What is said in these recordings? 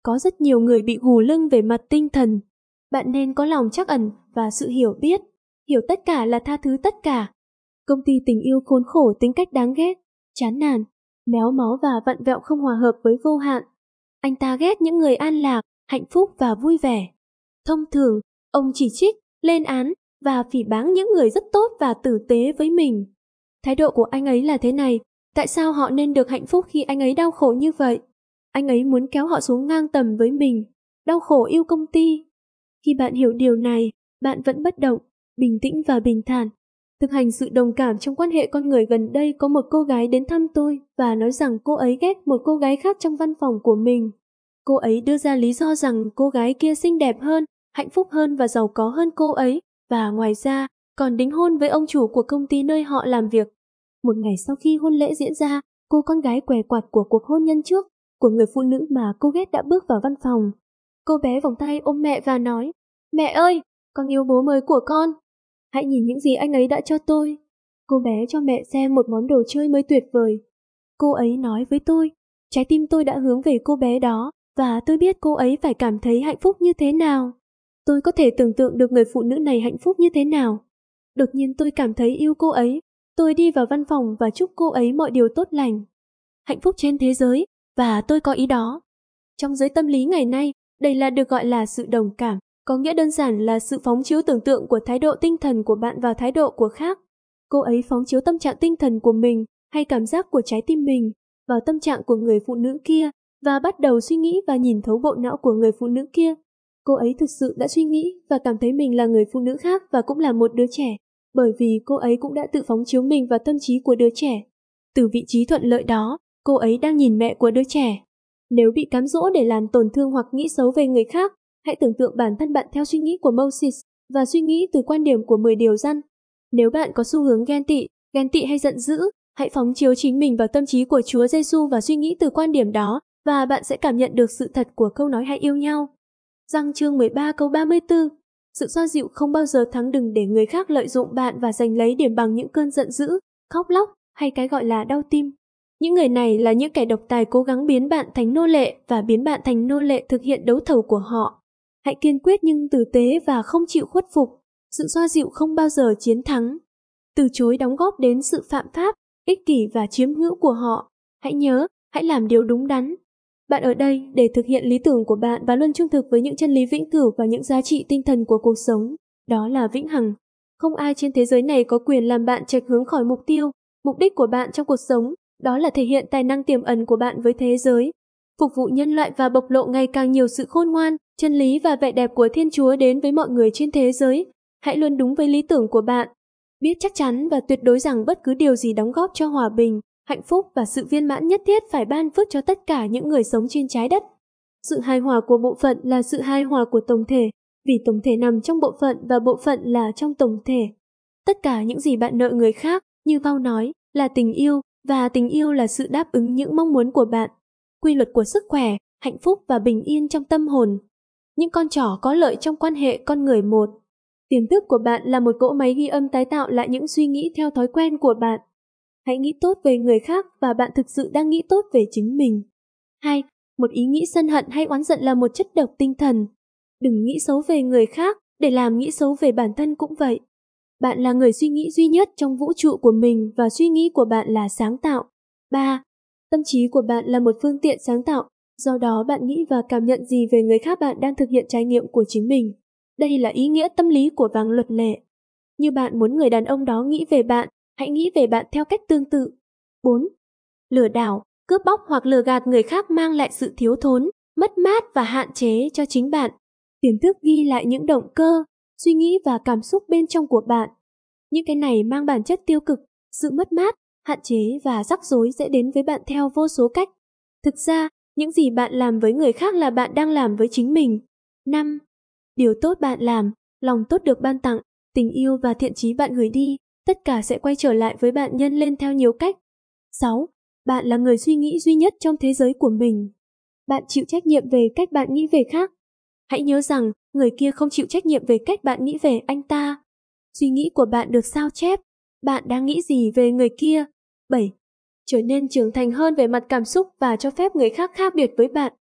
Có rất nhiều người bị gù lưng về mặt tinh thần. Bạn nên có lòng trắc ẩn và sự hiểu biết. Hiểu tất cả là tha thứ tất cả. Công ty tình yêu khốn khổ, tính cách đáng ghét, chán nản, méo mó và vặn vẹo không hòa hợp với vô hạn. Anh ta ghét những người an lạc, hạnh phúc và vui vẻ. Thông thường, ông chỉ trích, lên án và phỉ báng những người rất tốt và tử tế với mình. Thái độ của anh ấy là thế này, tại sao họ nên được hạnh phúc khi anh ấy đau khổ như vậy? Anh ấy muốn kéo họ xuống ngang tầm với mình, đau khổ yêu công ty. Khi bạn hiểu điều này, bạn vẫn bất động, bình tĩnh và bình thản. Thực hành sự đồng cảm trong quan hệ con người. Gần đây có một cô gái đến thăm tôi và nói rằng cô ấy ghét một cô gái khác trong văn phòng của mình. Cô ấy đưa ra lý do rằng cô gái kia xinh đẹp hơn, hạnh phúc hơn và giàu có hơn cô ấy, và ngoài ra còn đính hôn với ông chủ của công ty nơi họ làm việc. Một ngày sau khi hôn lễ diễn ra, cô con gái què quặt của cuộc hôn nhân trước của người phụ nữ mà cô ghét đã bước vào văn phòng. Cô bé vòng tay ôm mẹ và nói, mẹ ơi, con yêu bố mới của con. Hãy nhìn những gì anh ấy đã cho tôi. Cô bé cho mẹ xem một món đồ chơi mới tuyệt vời. Cô ấy nói với tôi, trái tim tôi đã hướng về cô bé đó, và tôi biết cô ấy phải cảm thấy hạnh phúc như thế nào. Tôi có thể tưởng tượng được người phụ nữ này hạnh phúc như thế nào. Đột nhiên tôi cảm thấy yêu cô ấy. Tôi đi vào văn phòng và chúc cô ấy mọi điều tốt lành. Hạnh phúc trên thế giới, và tôi có ý đó. Trong giới tâm lý ngày nay, đây là được gọi là sự đồng cảm, có nghĩa đơn giản là sự phóng chiếu tưởng tượng của thái độ tinh thần của bạn vào thái độ của khác. Cô ấy phóng chiếu tâm trạng tinh thần của mình hay cảm giác của trái tim mình vào tâm trạng của người phụ nữ kia và bắt đầu suy nghĩ và nhìn thấu bộ não của người phụ nữ kia. Cô ấy thực sự đã suy nghĩ và cảm thấy mình là người phụ nữ khác và cũng là một đứa trẻ, bởi vì cô ấy cũng đã tự phóng chiếu mình vào tâm trí của đứa trẻ. Từ vị trí thuận lợi đó, cô ấy đang nhìn mẹ của đứa trẻ. Nếu bị cám dỗ để làm tổn thương hoặc nghĩ xấu về người khác, hãy tưởng tượng bản thân bạn theo suy nghĩ của Moses và suy nghĩ từ quan điểm của 10 điều răn. Nếu bạn có xu hướng ghen tị hay giận dữ, hãy phóng chiếu chính mình vào tâm trí của Chúa Giêsu và suy nghĩ từ quan điểm đó, và bạn sẽ cảm nhận được sự thật của câu nói hãy yêu nhau. Giăng chương 13 câu 34. Sự xoa dịu không bao giờ thắng. Đừng để người khác lợi dụng bạn và giành lấy điểm bằng những cơn giận dữ, khóc lóc hay cái gọi là đau tim. Những người này là những kẻ độc tài cố gắng biến bạn thành nô lệ và biến bạn thành nô lệ thực hiện đấu thầu của họ. Hãy kiên quyết nhưng tử tế và không chịu khuất phục. Sự xoa dịu không bao giờ chiến thắng. Từ chối đóng góp đến sự phạm pháp, ích kỷ và chiếm hữu của họ. Hãy nhớ, hãy làm điều đúng đắn. Bạn ở đây để thực hiện lý tưởng của bạn và luôn trung thực với những chân lý vĩnh cửu và những giá trị tinh thần của cuộc sống. Đó là vĩnh hằng. Không ai trên thế giới này có quyền làm bạn chệch hướng khỏi mục tiêu, mục đích của bạn trong cuộc sống. Đó là thể hiện tài năng tiềm ẩn của bạn với thế giới, phục vụ nhân loại và bộc lộ ngày càng nhiều sự khôn ngoan, chân lý và vẻ đẹp của Thiên Chúa đến với mọi người trên thế giới. Hãy luôn đúng với lý tưởng của bạn. Biết chắc chắn và tuyệt đối rằng bất cứ điều gì đóng góp cho hòa bình, hạnh phúc và sự viên mãn nhất thiết phải ban phước cho tất cả những người sống trên trái đất. Sự hài hòa của bộ phận là sự hài hòa của tổng thể, vì tổng thể nằm trong bộ phận và bộ phận là trong tổng thể. Tất cả những gì bạn nợ người khác, như Paul nói, là tình yêu, và tình yêu là sự đáp ứng những mong muốn của bạn. Quy luật của sức khỏe, hạnh phúc và bình yên trong tâm hồn. Những con trỏ có lợi trong quan hệ con người một. Tiềm thức của bạn là một cỗ máy ghi âm tái tạo lại những suy nghĩ theo thói quen của bạn. Hãy nghĩ tốt về người khác và bạn thực sự đang nghĩ tốt về chính mình. 2. Một ý nghĩ sân hận hay oán giận là một chất độc tinh thần. Đừng nghĩ xấu về người khác để làm nghĩ xấu về bản thân cũng vậy. Bạn là người suy nghĩ duy nhất trong vũ trụ của mình và suy nghĩ của bạn là sáng tạo. 3. Tâm trí của bạn là một phương tiện sáng tạo, do đó bạn nghĩ và cảm nhận gì về người khác bạn đang thực hiện trải nghiệm của chính mình. Đây là ý nghĩa tâm lý của vàng luật lệ. Như bạn muốn người đàn ông đó nghĩ về bạn, hãy nghĩ về bạn theo cách tương tự. 4. Lừa đảo, cướp bóc hoặc lừa gạt người khác mang lại sự thiếu thốn, mất mát và hạn chế cho chính bạn. Tiềm thức ghi lại những động cơ, suy nghĩ và cảm xúc bên trong của bạn. Những cái này mang bản chất tiêu cực, sự mất mát, hạn chế và rắc rối sẽ đến với bạn theo vô số cách. Thực ra, những gì bạn làm với người khác là bạn đang làm với chính mình. 5. Điều tốt bạn làm, lòng tốt được ban tặng, tình yêu và thiện chí bạn gửi đi, tất cả sẽ quay trở lại với bạn nhân lên theo nhiều cách. 6. Bạn là người suy nghĩ duy nhất trong thế giới của mình. Bạn chịu trách nhiệm về cách bạn nghĩ về khác. Hãy nhớ rằng, người kia không chịu trách nhiệm về cách bạn nghĩ về anh ta. Suy nghĩ của bạn được sao chép. Bạn đang nghĩ gì về người kia? 7. Trở nên trưởng thành hơn về mặt cảm xúc và cho phép người khác khác biệt với bạn.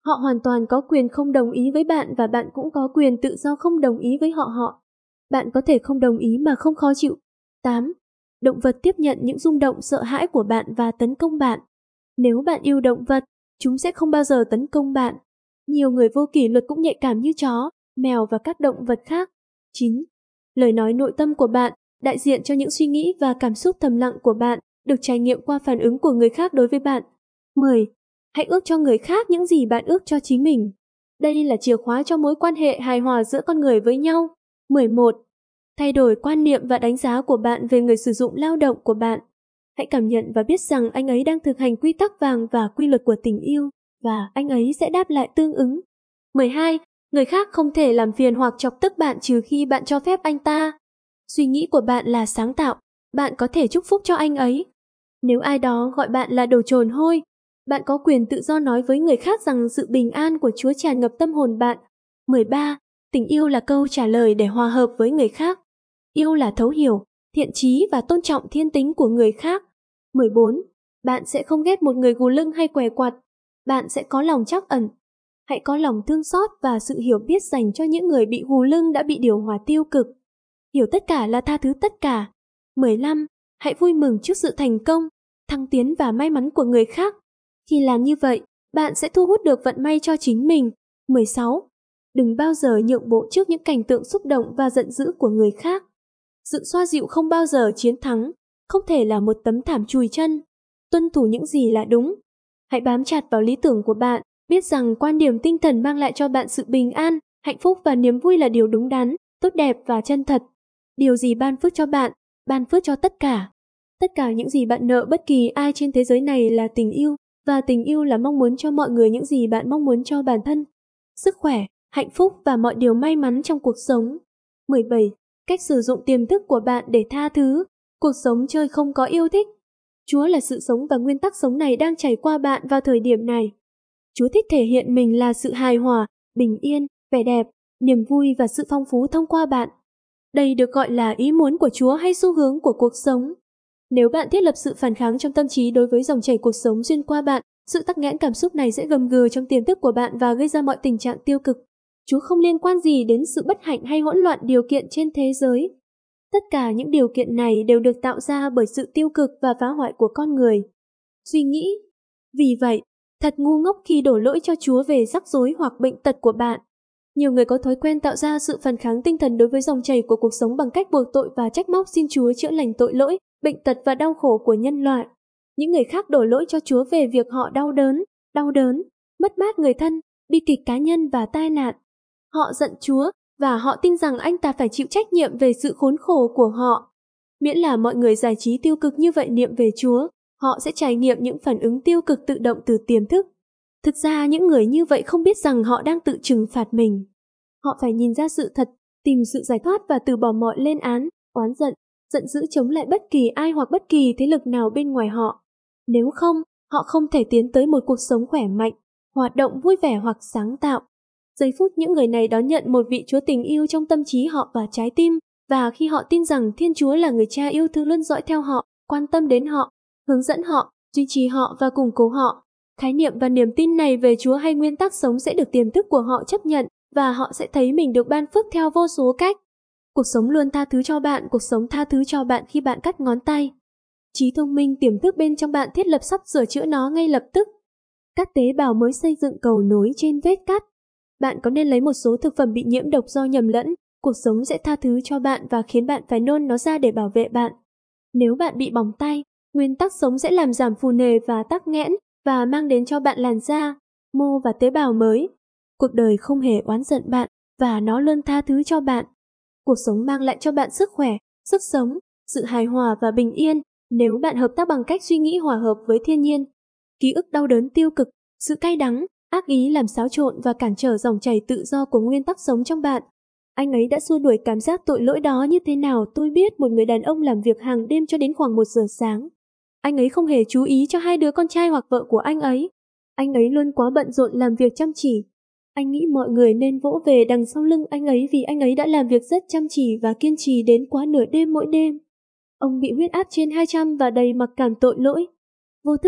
Họ hoàn toàn có quyền không đồng ý với bạn và bạn cũng có quyền tự do không đồng ý với họ. Bạn có thể không đồng ý mà không khó chịu. 8. Động vật tiếp nhận những rung động sợ hãi của bạn và tấn công bạn. Nếu bạn yêu động vật, chúng sẽ không bao giờ tấn công bạn. Nhiều người vô kỷ luật cũng nhạy cảm như chó, mèo và các động vật khác. 9. Lời nói nội tâm của bạn, đại diện cho những suy nghĩ và cảm xúc thầm lặng của bạn, được trải nghiệm qua phản ứng của người khác đối với bạn. 10. Hãy ước cho người khác những gì bạn ước cho chính mình. Đây là chìa khóa cho mối quan hệ hài hòa giữa con người với nhau. 11. Thay đổi quan niệm và đánh giá của bạn về người sử dụng lao động của bạn. Hãy cảm nhận và biết rằng anh ấy đang thực hành quy tắc vàng và quy luật của tình yêu, và anh ấy sẽ đáp lại tương ứng. 12. Người khác không thể làm phiền hoặc chọc tức bạn trừ khi bạn cho phép anh ta. Suy nghĩ của bạn là sáng tạo, bạn có thể chúc phúc cho anh ấy. Nếu ai đó gọi bạn là đồ trồn hôi, bạn có quyền tự do nói với người khác rằng sự bình an của Chúa tràn ngập tâm hồn bạn. 13. Tình yêu là câu trả lời để hòa hợp với người khác. Yêu là thấu hiểu, thiện chí và tôn trọng thiên tính của người khác. 14. Bạn sẽ không ghét một người gù lưng hay què quặt. Bạn sẽ có lòng trắc ẩn. Hãy có lòng thương xót và sự hiểu biết dành cho những người bị gù lưng đã bị điều hòa tiêu cực. Hiểu tất cả là tha thứ tất cả. 15. Hãy vui mừng trước sự thành công, thăng tiến và may mắn của người khác. Khi làm như vậy, bạn sẽ thu hút được vận may cho chính mình. 16. Đừng bao giờ nhượng bộ trước những cảnh tượng xúc động và giận dữ của người khác. Sự xoa dịu không bao giờ chiến thắng, không thể là một tấm thảm chùi chân. Tuân thủ những gì là đúng. Hãy bám chặt vào lý tưởng của bạn, biết rằng quan điểm tinh thần mang lại cho bạn sự bình an, hạnh phúc và niềm vui là điều đúng đắn, tốt đẹp và chân thật. Điều gì ban phước cho bạn, ban phước cho tất cả. Tất cả những gì bạn nợ bất kỳ ai trên thế giới này là tình yêu, và tình yêu là mong muốn cho mọi người những gì bạn mong muốn cho bản thân. Sức khỏe, hạnh phúc và mọi điều may mắn trong cuộc sống. 17. Cách sử dụng tiềm thức của bạn để tha thứ. Cuộc sống chơi không có yêu thích. Chúa là sự sống và nguyên tắc sống này đang chảy qua bạn vào thời điểm này. Chúa thích thể hiện mình là sự hài hòa, bình yên, vẻ đẹp, niềm vui và sự phong phú thông qua bạn. Đây được gọi là ý muốn của Chúa hay xu hướng của cuộc sống. Nếu bạn thiết lập sự phản kháng trong tâm trí đối với dòng chảy cuộc sống xuyên qua bạn, sự tắc nghẽn cảm xúc này sẽ gầm gừ trong tiềm thức của bạn và gây ra mọi tình trạng tiêu cực. Chúa không liên quan gì đến sự bất hạnh hay hỗn loạn điều kiện trên thế giới. Tất cả những điều kiện này đều được tạo ra bởi sự tiêu cực và phá hoại của con người. Suy nghĩ. Vì vậy, thật ngu ngốc khi đổ lỗi cho Chúa về rắc rối hoặc bệnh tật của bạn. Nhiều người có thói quen tạo ra sự phản kháng tinh thần đối với dòng chảy của cuộc sống bằng cách buộc tội và trách móc xin Chúa chữa lành tội lỗi, bệnh tật và đau khổ của nhân loại. Những người khác đổ lỗi cho Chúa về việc họ đau đớn, mất mát người thân, bi kịch cá nhân và tai nạn. Họ giận Chúa và họ tin rằng anh ta phải chịu trách nhiệm về sự khốn khổ của họ. Miễn là mọi người giải trí tiêu cực như vậy niệm về Chúa, họ sẽ trải nghiệm những phản ứng tiêu cực tự động từ tiềm thức. Thực ra những người như vậy không biết rằng họ đang tự trừng phạt mình. Họ phải nhìn ra sự thật, tìm sự giải thoát và từ bỏ mọi lên án, oán giận, giận dữ chống lại bất kỳ ai hoặc bất kỳ thế lực nào bên ngoài họ. Nếu không, họ không thể tiến tới một cuộc sống khỏe mạnh, hoạt động vui vẻ hoặc sáng tạo. Giây phút những người này đón nhận một vị Chúa tình yêu trong tâm trí họ và trái tim, và khi họ tin rằng Thiên Chúa là người cha yêu thương luôn dõi theo họ, quan tâm đến họ, hướng dẫn họ, duy trì họ và củng cố họ. Khái niệm và niềm tin này về Chúa hay nguyên tắc sống sẽ được tiềm thức của họ chấp nhận, và họ sẽ thấy mình được ban phước theo vô số cách. Cuộc sống luôn tha thứ cho bạn, cuộc sống tha thứ cho bạn khi bạn cắt ngón tay. Trí thông minh tiềm thức bên trong bạn thiết lập sắp sửa chữa nó ngay lập tức. Các tế bào mới xây dựng cầu nối trên vết cắt. Bạn có nên lấy một số thực phẩm bị nhiễm độc do nhầm lẫn, cuộc sống sẽ tha thứ cho bạn và khiến bạn phải nôn nó ra để bảo vệ bạn. Nếu bạn bị bỏng tay, nguyên tắc sống sẽ làm giảm phù nề và tắc nghẽn và mang đến cho bạn làn da, mô và tế bào mới. Cuộc đời không hề oán giận bạn và nó luôn tha thứ cho bạn. Cuộc sống mang lại cho bạn sức khỏe, sức sống, sự hài hòa và bình yên nếu bạn hợp tác bằng cách suy nghĩ hòa hợp với thiên nhiên. Ký ức đau đớn tiêu cực, sự cay đắng, ác ý làm xáo trộn và cản trở dòng chảy tự do của nguyên tắc sống trong bạn. Anh ấy đã xua đuổi cảm giác tội lỗi đó như thế nào tôi biết. Một người đàn ông làm việc hàng đêm cho đến khoảng 1 giờ sáng. Anh ấy không hề chú ý cho 2 đứa con trai hoặc vợ của anh ấy. Anh ấy luôn quá bận rộn làm việc chăm chỉ. Anh nghĩ mọi người nên vỗ về đằng sau lưng anh ấy vì anh ấy đã làm việc rất chăm chỉ và kiên trì đến quá nửa đêm mỗi đêm. Ông bị huyết áp trên 200 và đầy mặc cảm tội lỗi. Vô thức,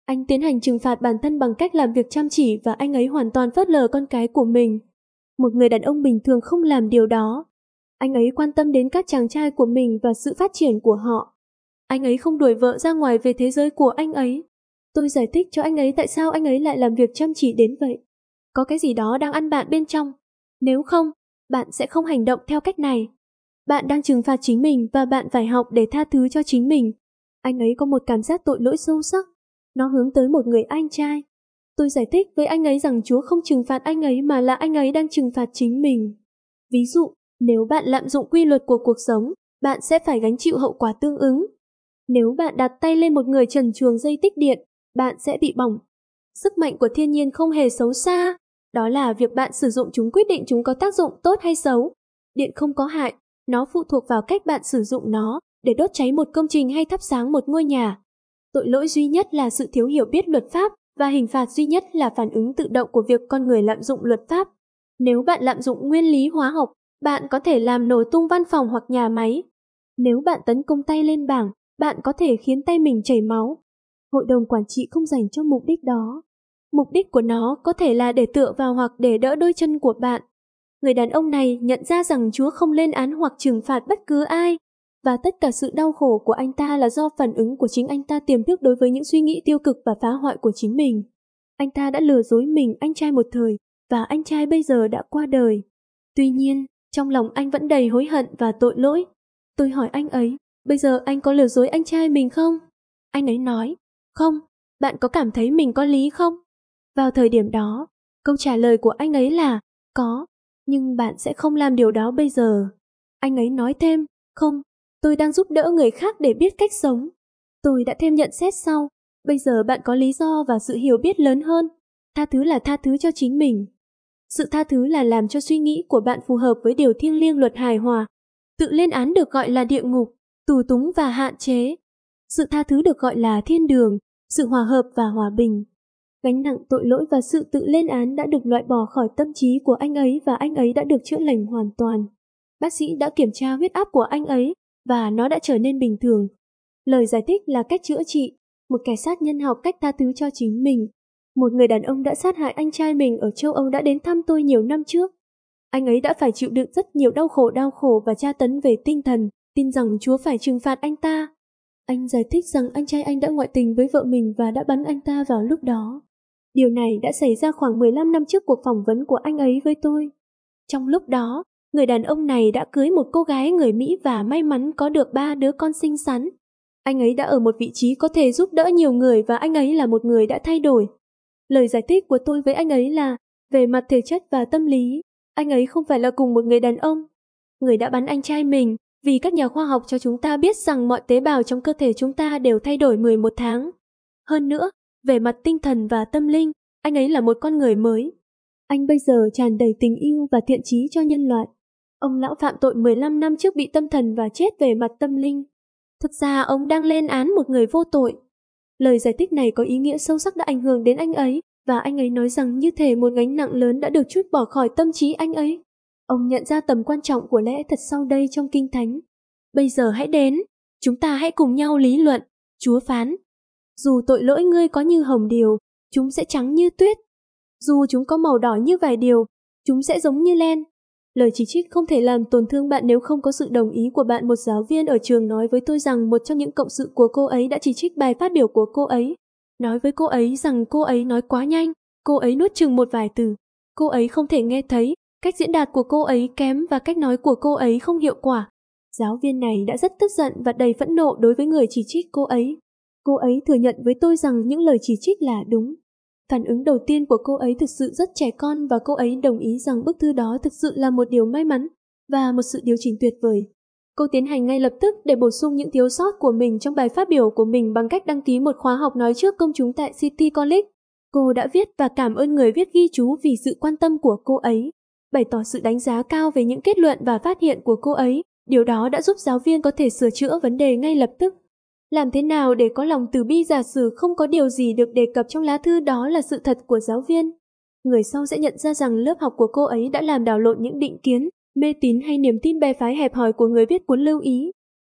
Anh tiến hành trừng phạt bản thân bằng cách làm việc chăm chỉ và anh ấy hoàn toàn phớt lờ con cái của mình. Một người đàn ông bình thường không làm điều đó. Anh ấy quan tâm đến các chàng trai của mình và sự phát triển của họ. Anh ấy không đuổi vợ ra ngoài về thế giới của anh ấy. Tôi giải thích cho anh ấy tại sao anh ấy lại làm việc chăm chỉ đến vậy. Có cái gì đó đang ăn bạn bên trong. Nếu không, bạn sẽ không hành động theo cách này. Bạn đang trừng phạt chính mình và bạn phải học để tha thứ cho chính mình. Anh ấy có một cảm giác tội lỗi sâu sắc. Nó hướng tới một người anh trai. Tôi giải thích với anh ấy rằng Chúa không trừng phạt anh ấy mà là anh ấy đang trừng phạt chính mình. Ví dụ, nếu bạn lạm dụng quy luật của cuộc sống, bạn sẽ phải gánh chịu hậu quả tương ứng. Nếu bạn đặt tay lên một người trần truồng dây tích điện, bạn sẽ bị bỏng. Sức mạnh của thiên nhiên không hề xấu xa. Đó là việc bạn sử dụng chúng quyết định chúng có tác dụng tốt hay xấu. Điện không có hại, nó phụ thuộc vào cách bạn sử dụng nó để đốt cháy một công trình hay thắp sáng một ngôi nhà. Tội lỗi duy nhất là sự thiếu hiểu biết luật pháp và hình phạt duy nhất là phản ứng tự động của việc con người lạm dụng luật pháp. Nếu bạn lạm dụng nguyên lý hóa học, bạn có thể làm nổ tung văn phòng hoặc nhà máy. Nếu bạn tấn công tay lên bảng, bạn có thể khiến tay mình chảy máu. Hội đồng quản trị không dành cho mục đích đó. Mục đích của nó có thể là để tựa vào hoặc để đỡ đôi chân của bạn. Người đàn ông này nhận ra rằng Chúa không lên án hoặc trừng phạt bất cứ ai, và tất cả sự đau khổ của anh ta là do phản ứng của chính anh ta tiềm thức đối với những suy nghĩ tiêu cực và phá hoại của chính mình. Anh ta đã lừa dối mình anh trai một thời, và anh trai bây giờ đã qua đời. Tuy nhiên, trong lòng anh vẫn đầy hối hận và tội lỗi. Tôi hỏi anh ấy, bây giờ anh có lừa dối anh trai mình không? Anh ấy nói, không, bạn có cảm thấy mình có lý không? Vào thời điểm đó, câu trả lời của anh ấy là, có, nhưng bạn sẽ không làm điều đó bây giờ. Anh ấy nói thêm, không, tôi đang giúp đỡ người khác để biết cách sống. Tôi đã thêm nhận xét sau, bây giờ bạn có lý do và sự hiểu biết lớn hơn. Tha thứ là tha thứ cho chính mình. Sự tha thứ là làm cho suy nghĩ của bạn phù hợp với điều thiêng liêng luật hài hòa. Tự lên án được gọi là địa ngục, tù túng và hạn chế. Sự tha thứ được gọi là thiên đường, sự hòa hợp và hòa bình. Gánh nặng tội lỗi và sự tự lên án đã được loại bỏ khỏi tâm trí của anh ấy và anh ấy đã được chữa lành hoàn toàn. Bác sĩ đã kiểm tra huyết áp của anh ấy và nó đã trở nên bình thường. Lời giải thích là cách chữa trị, một kẻ sát nhân học cách tha thứ cho chính mình. Một người đàn ông đã sát hại anh trai mình ở châu Âu đã đến thăm tôi nhiều năm trước. Anh ấy đã phải chịu đựng rất nhiều đau khổ và tra tấn về tinh thần, tin rằng Chúa phải trừng phạt anh ta. Anh giải thích rằng anh trai anh đã ngoại tình với vợ mình và đã bắn anh ta vào lúc đó. Điều này đã xảy ra khoảng 15 năm trước cuộc phỏng vấn của anh ấy với tôi. Trong lúc đó, người đàn ông này đã cưới một cô gái người Mỹ và may mắn có được 3 đứa con xinh xắn. Anh ấy đã ở một vị trí có thể giúp đỡ nhiều người và anh ấy là một người đã thay đổi. Lời giải thích của tôi với anh ấy là, về mặt thể chất và tâm lý, anh ấy không phải là cùng một người đàn ông. Người đã bắn anh trai mình, vì các nhà khoa học cho chúng ta biết rằng mọi tế bào trong cơ thể chúng ta đều thay đổi 11 tháng. Hơn nữa, về mặt tinh thần và tâm linh, anh ấy là một con người mới. Anh bây giờ tràn đầy tình yêu và thiện chí cho nhân loại. Ông lão phạm tội 15 năm trước bị tâm thần và chết về mặt tâm linh. Thực ra ông đang lên án một người vô tội. Lời giải thích này có ý nghĩa sâu sắc đã ảnh hưởng đến anh ấy, và anh ấy nói rằng như thể một gánh nặng lớn đã được trút bỏ khỏi tâm trí anh ấy. Ông nhận ra tầm quan trọng của lẽ thật sau đây trong Kinh Thánh. Bây giờ hãy đến, chúng ta hãy cùng nhau lý luận. Chúa phán, dù tội lỗi ngươi có như hồng điều, chúng sẽ trắng như tuyết. Dù chúng có màu đỏ như vải điều, chúng sẽ giống như len. Lời chỉ trích không thể làm tổn thương bạn nếu không có sự đồng ý của bạn. Một giáo viên ở trường nói với tôi rằng một trong những cộng sự của cô ấy đã chỉ trích bài phát biểu của cô ấy. Nói với cô ấy rằng cô ấy nói quá nhanh, cô ấy nuốt chừng một vài từ. Cô ấy không thể nghe thấy, cách diễn đạt của cô ấy kém và cách nói của cô ấy không hiệu quả. Giáo viên này đã rất tức giận và đầy phẫn nộ đối với người chỉ trích cô ấy. Cô ấy thừa nhận với tôi rằng những lời chỉ trích là đúng. Phản ứng đầu tiên của cô ấy thực sự rất trẻ con và cô ấy đồng ý rằng bức thư đó thực sự là một điều may mắn và một sự điều chỉnh tuyệt vời. Cô tiến hành ngay lập tức để bổ sung những thiếu sót của mình trong bài phát biểu của mình bằng cách đăng ký một khóa học nói trước công chúng tại City College. Cô đã viết và cảm ơn người viết ghi chú vì sự quan tâm của cô ấy, bày tỏ sự đánh giá cao về những kết luận và phát hiện của cô ấy. Điều đó đã giúp giáo viên có thể sửa chữa vấn đề ngay lập tức. Làm thế nào để có lòng từ bi giả sử không có điều gì được đề cập trong lá thư đó là sự thật của giáo viên? Người sau sẽ nhận ra rằng lớp học của cô ấy đã làm đảo lộn những định kiến, mê tín hay niềm tin bè phái hẹp hòi của người viết cuốn lưu ý.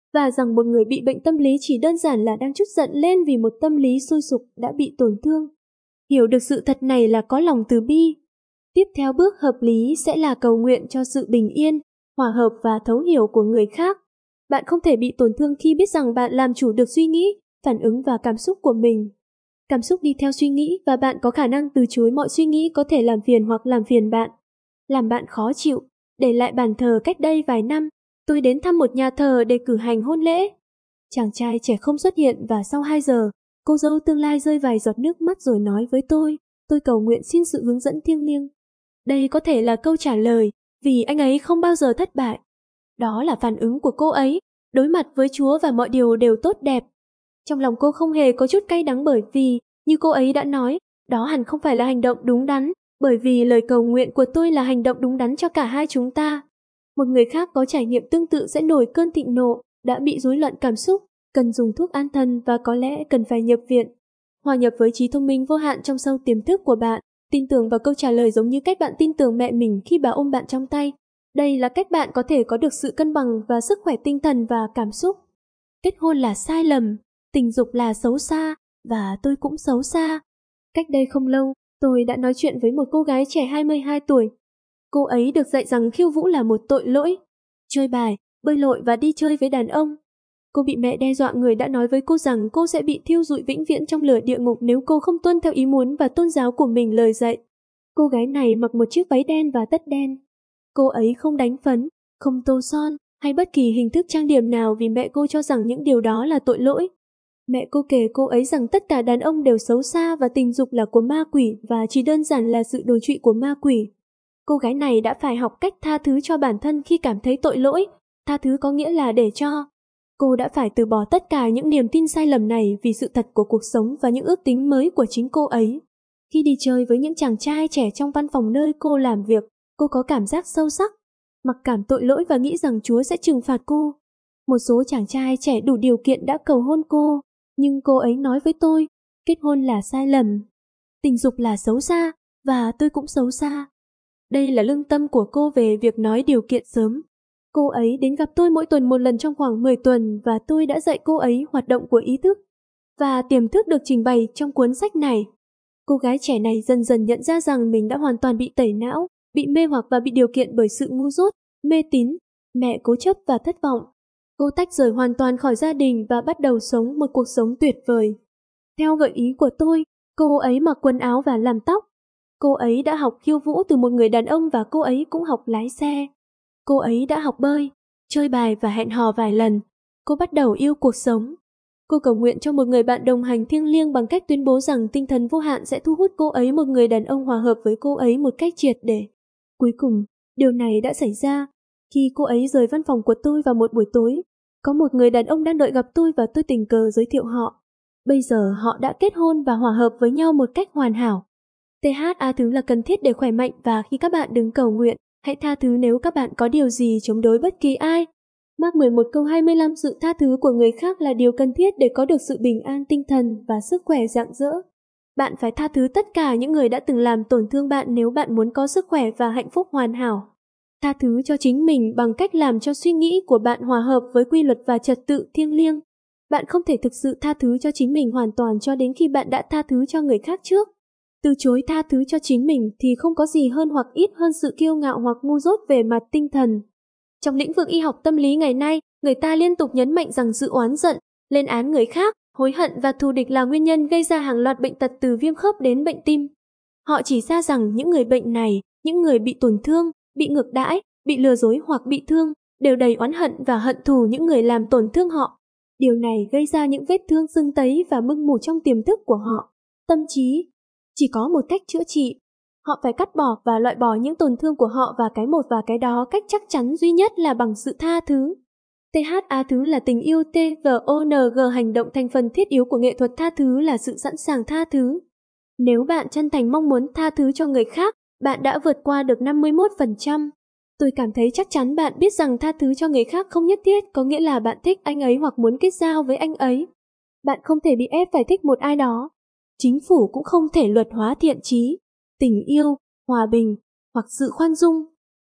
và rằng một người bị bệnh tâm lý chỉ đơn giản là đang trút giận lên vì một tâm lý sôi sục đã bị tổn thương. Hiểu được sự thật này là có lòng từ bi. Tiếp theo bước hợp lý sẽ là cầu nguyện cho sự bình yên, hòa hợp và thấu hiểu của người khác. Bạn không thể bị tổn thương khi biết rằng bạn làm chủ được suy nghĩ, phản ứng và cảm xúc của mình. Cảm xúc đi theo suy nghĩ và bạn có khả năng từ chối mọi suy nghĩ có thể làm phiền hoặc làm phiền bạn, làm bạn khó chịu. Để lại bàn thờ cách đây vài năm, tôi đến thăm một nhà thờ để cử hành hôn lễ. Chàng trai trẻ không xuất hiện và sau 2 giờ, cô dâu tương lai rơi vài giọt nước mắt rồi nói với tôi cầu nguyện xin sự hướng dẫn thiêng liêng. Đây có thể là câu trả lời, vì anh ấy không bao giờ thất bại. Đó là phản ứng của cô ấy, đối mặt với Chúa và mọi điều đều tốt đẹp. Trong lòng cô không hề có chút cay đắng bởi vì, như cô ấy đã nói, đó hẳn không phải là hành động đúng đắn, bởi vì lời cầu nguyện của tôi là hành động đúng đắn cho cả hai chúng ta. Một người khác có trải nghiệm tương tự sẽ nổi cơn thịnh nộ, đã bị rối loạn cảm xúc, cần dùng thuốc an thần và có lẽ cần phải nhập viện. Hòa nhập với trí thông minh vô hạn trong sâu tiềm thức của bạn, tin tưởng vào câu trả lời giống như cách bạn tin tưởng mẹ mình khi bà ôm bạn trong tay. Đây là cách bạn có thể có được sự cân bằng và sức khỏe tinh thần và cảm xúc. Kết hôn là sai lầm, tình dục là xấu xa, và tôi cũng xấu xa. Cách đây không lâu, tôi đã nói chuyện với một cô gái trẻ 22 tuổi. Cô ấy được dạy rằng khiêu vũ là một tội lỗi, chơi bài, bơi lội và đi chơi với đàn ông. Cô bị mẹ đe dọa người đã nói với cô rằng cô sẽ bị thiêu rụi vĩnh viễn trong lửa địa ngục nếu cô không tuân theo ý muốn và tôn giáo của mình lời dạy. Cô gái này mặc một chiếc váy đen và tất đen. Cô ấy không đánh phấn, không tô son hay bất kỳ hình thức trang điểm nào vì mẹ cô cho rằng những điều đó là tội lỗi. Mẹ cô kể cô ấy rằng tất cả đàn ông đều xấu xa và tình dục là của ma quỷ và chỉ đơn giản là sự đồi trụy của ma quỷ. Cô gái này đã phải học cách tha thứ cho bản thân khi cảm thấy tội lỗi. Tha thứ có nghĩa là để cho. Cô đã phải từ bỏ tất cả những niềm tin sai lầm này vì sự thật của cuộc sống và những ước tính mới của chính cô ấy. Khi đi chơi với những chàng trai trẻ trong văn phòng nơi cô làm việc, cô có cảm giác sâu sắc, mặc cảm tội lỗi và nghĩ rằng Chúa sẽ trừng phạt cô. Một số chàng trai trẻ đủ điều kiện đã cầu hôn cô, nhưng cô ấy nói với tôi, kết hôn là sai lầm, tình dục là xấu xa, và tôi cũng xấu xa. Đây là lương tâm của cô về việc nói điều kiện sớm. Cô ấy đến gặp tôi mỗi tuần một lần trong khoảng 10 tuần và tôi đã dạy cô ấy hoạt động của ý thức và tiềm thức được trình bày trong cuốn sách này. Cô gái trẻ này dần dần nhận ra rằng mình đã hoàn toàn bị tẩy não, bị mê hoặc và bị điều kiện bởi sự ngu dốt, mê tín, mẹ cố chấp và thất vọng. Cô tách rời hoàn toàn khỏi gia đình và bắt đầu sống một cuộc sống tuyệt vời. Theo gợi ý của tôi, cô ấy mặc quần áo và làm tóc. Cô ấy đã học khiêu vũ từ một người đàn ông và cô ấy cũng học lái xe. Cô ấy đã học bơi, chơi bài và hẹn hò vài lần. Cô bắt đầu yêu cuộc sống. Cô cầu nguyện cho một người bạn đồng hành thiêng liêng bằng cách tuyên bố rằng tinh thần vô hạn sẽ thu hút cô ấy một người đàn ông hòa hợp với cô ấy một cách triệt để. Cuối cùng, điều này đã xảy ra. Khi cô ấy rời văn phòng của tôi vào một buổi tối, có một người đàn ông đang đợi gặp tôi và tôi tình cờ giới thiệu họ. Bây giờ họ đã kết hôn và hòa hợp với nhau một cách hoàn hảo. THA thứ là cần thiết để khỏe mạnh và khi các bạn đứng cầu nguyện, hãy tha thứ nếu các bạn có điều gì chống đối bất kỳ ai. Mark 11 câu 25 sự tha thứ của người khác là điều cần thiết để có được sự bình an tinh thần và sức khỏe rạng rỡ. Bạn phải tha thứ tất cả những người đã từng làm tổn thương bạn nếu bạn muốn có sức khỏe và hạnh phúc hoàn hảo. Tha thứ cho chính mình bằng cách làm cho suy nghĩ của bạn hòa hợp với quy luật và trật tự thiêng liêng. Bạn không thể thực sự tha thứ cho chính mình hoàn toàn cho đến khi bạn đã tha thứ cho người khác trước. Từ chối tha thứ cho chính mình thì không có gì hơn hoặc ít hơn sự kiêu ngạo hoặc ngu dốt về mặt tinh thần. Trong lĩnh vực y học tâm lý ngày nay, người ta liên tục nhấn mạnh rằng sự oán giận, lên án người khác, hối hận và thù địch là nguyên nhân gây ra hàng loạt bệnh tật từ viêm khớp đến bệnh tim. Họ chỉ ra rằng những người bệnh này, những người bị tổn thương, bị ngược đãi, bị lừa dối hoặc bị thương, đều đầy oán hận và hận thù những người làm tổn thương họ. Điều này gây ra những vết thương sưng tấy và mưng mù trong tiềm thức của họ, tâm trí. Chỉ có một cách chữa trị. Họ phải cắt bỏ và loại bỏ những tổn thương của họ và cái một và cái đó cách chắc chắn duy nhất là bằng sự tha thứ. THA thứ là tình yêu TVONG hành động thành phần thiết yếu của nghệ thuật tha thứ là sự sẵn sàng tha thứ. Nếu bạn chân thành mong muốn tha thứ cho người khác, bạn đã vượt qua được 51%. Tôi cảm thấy chắc chắn bạn biết rằng tha thứ cho người khác không nhất thiết có nghĩa là bạn thích anh ấy hoặc muốn kết giao với anh ấy. Bạn không thể bị ép phải thích một ai đó. Chính phủ cũng không thể luật hóa thiện chí, tình yêu, hòa bình hoặc sự khoan dung.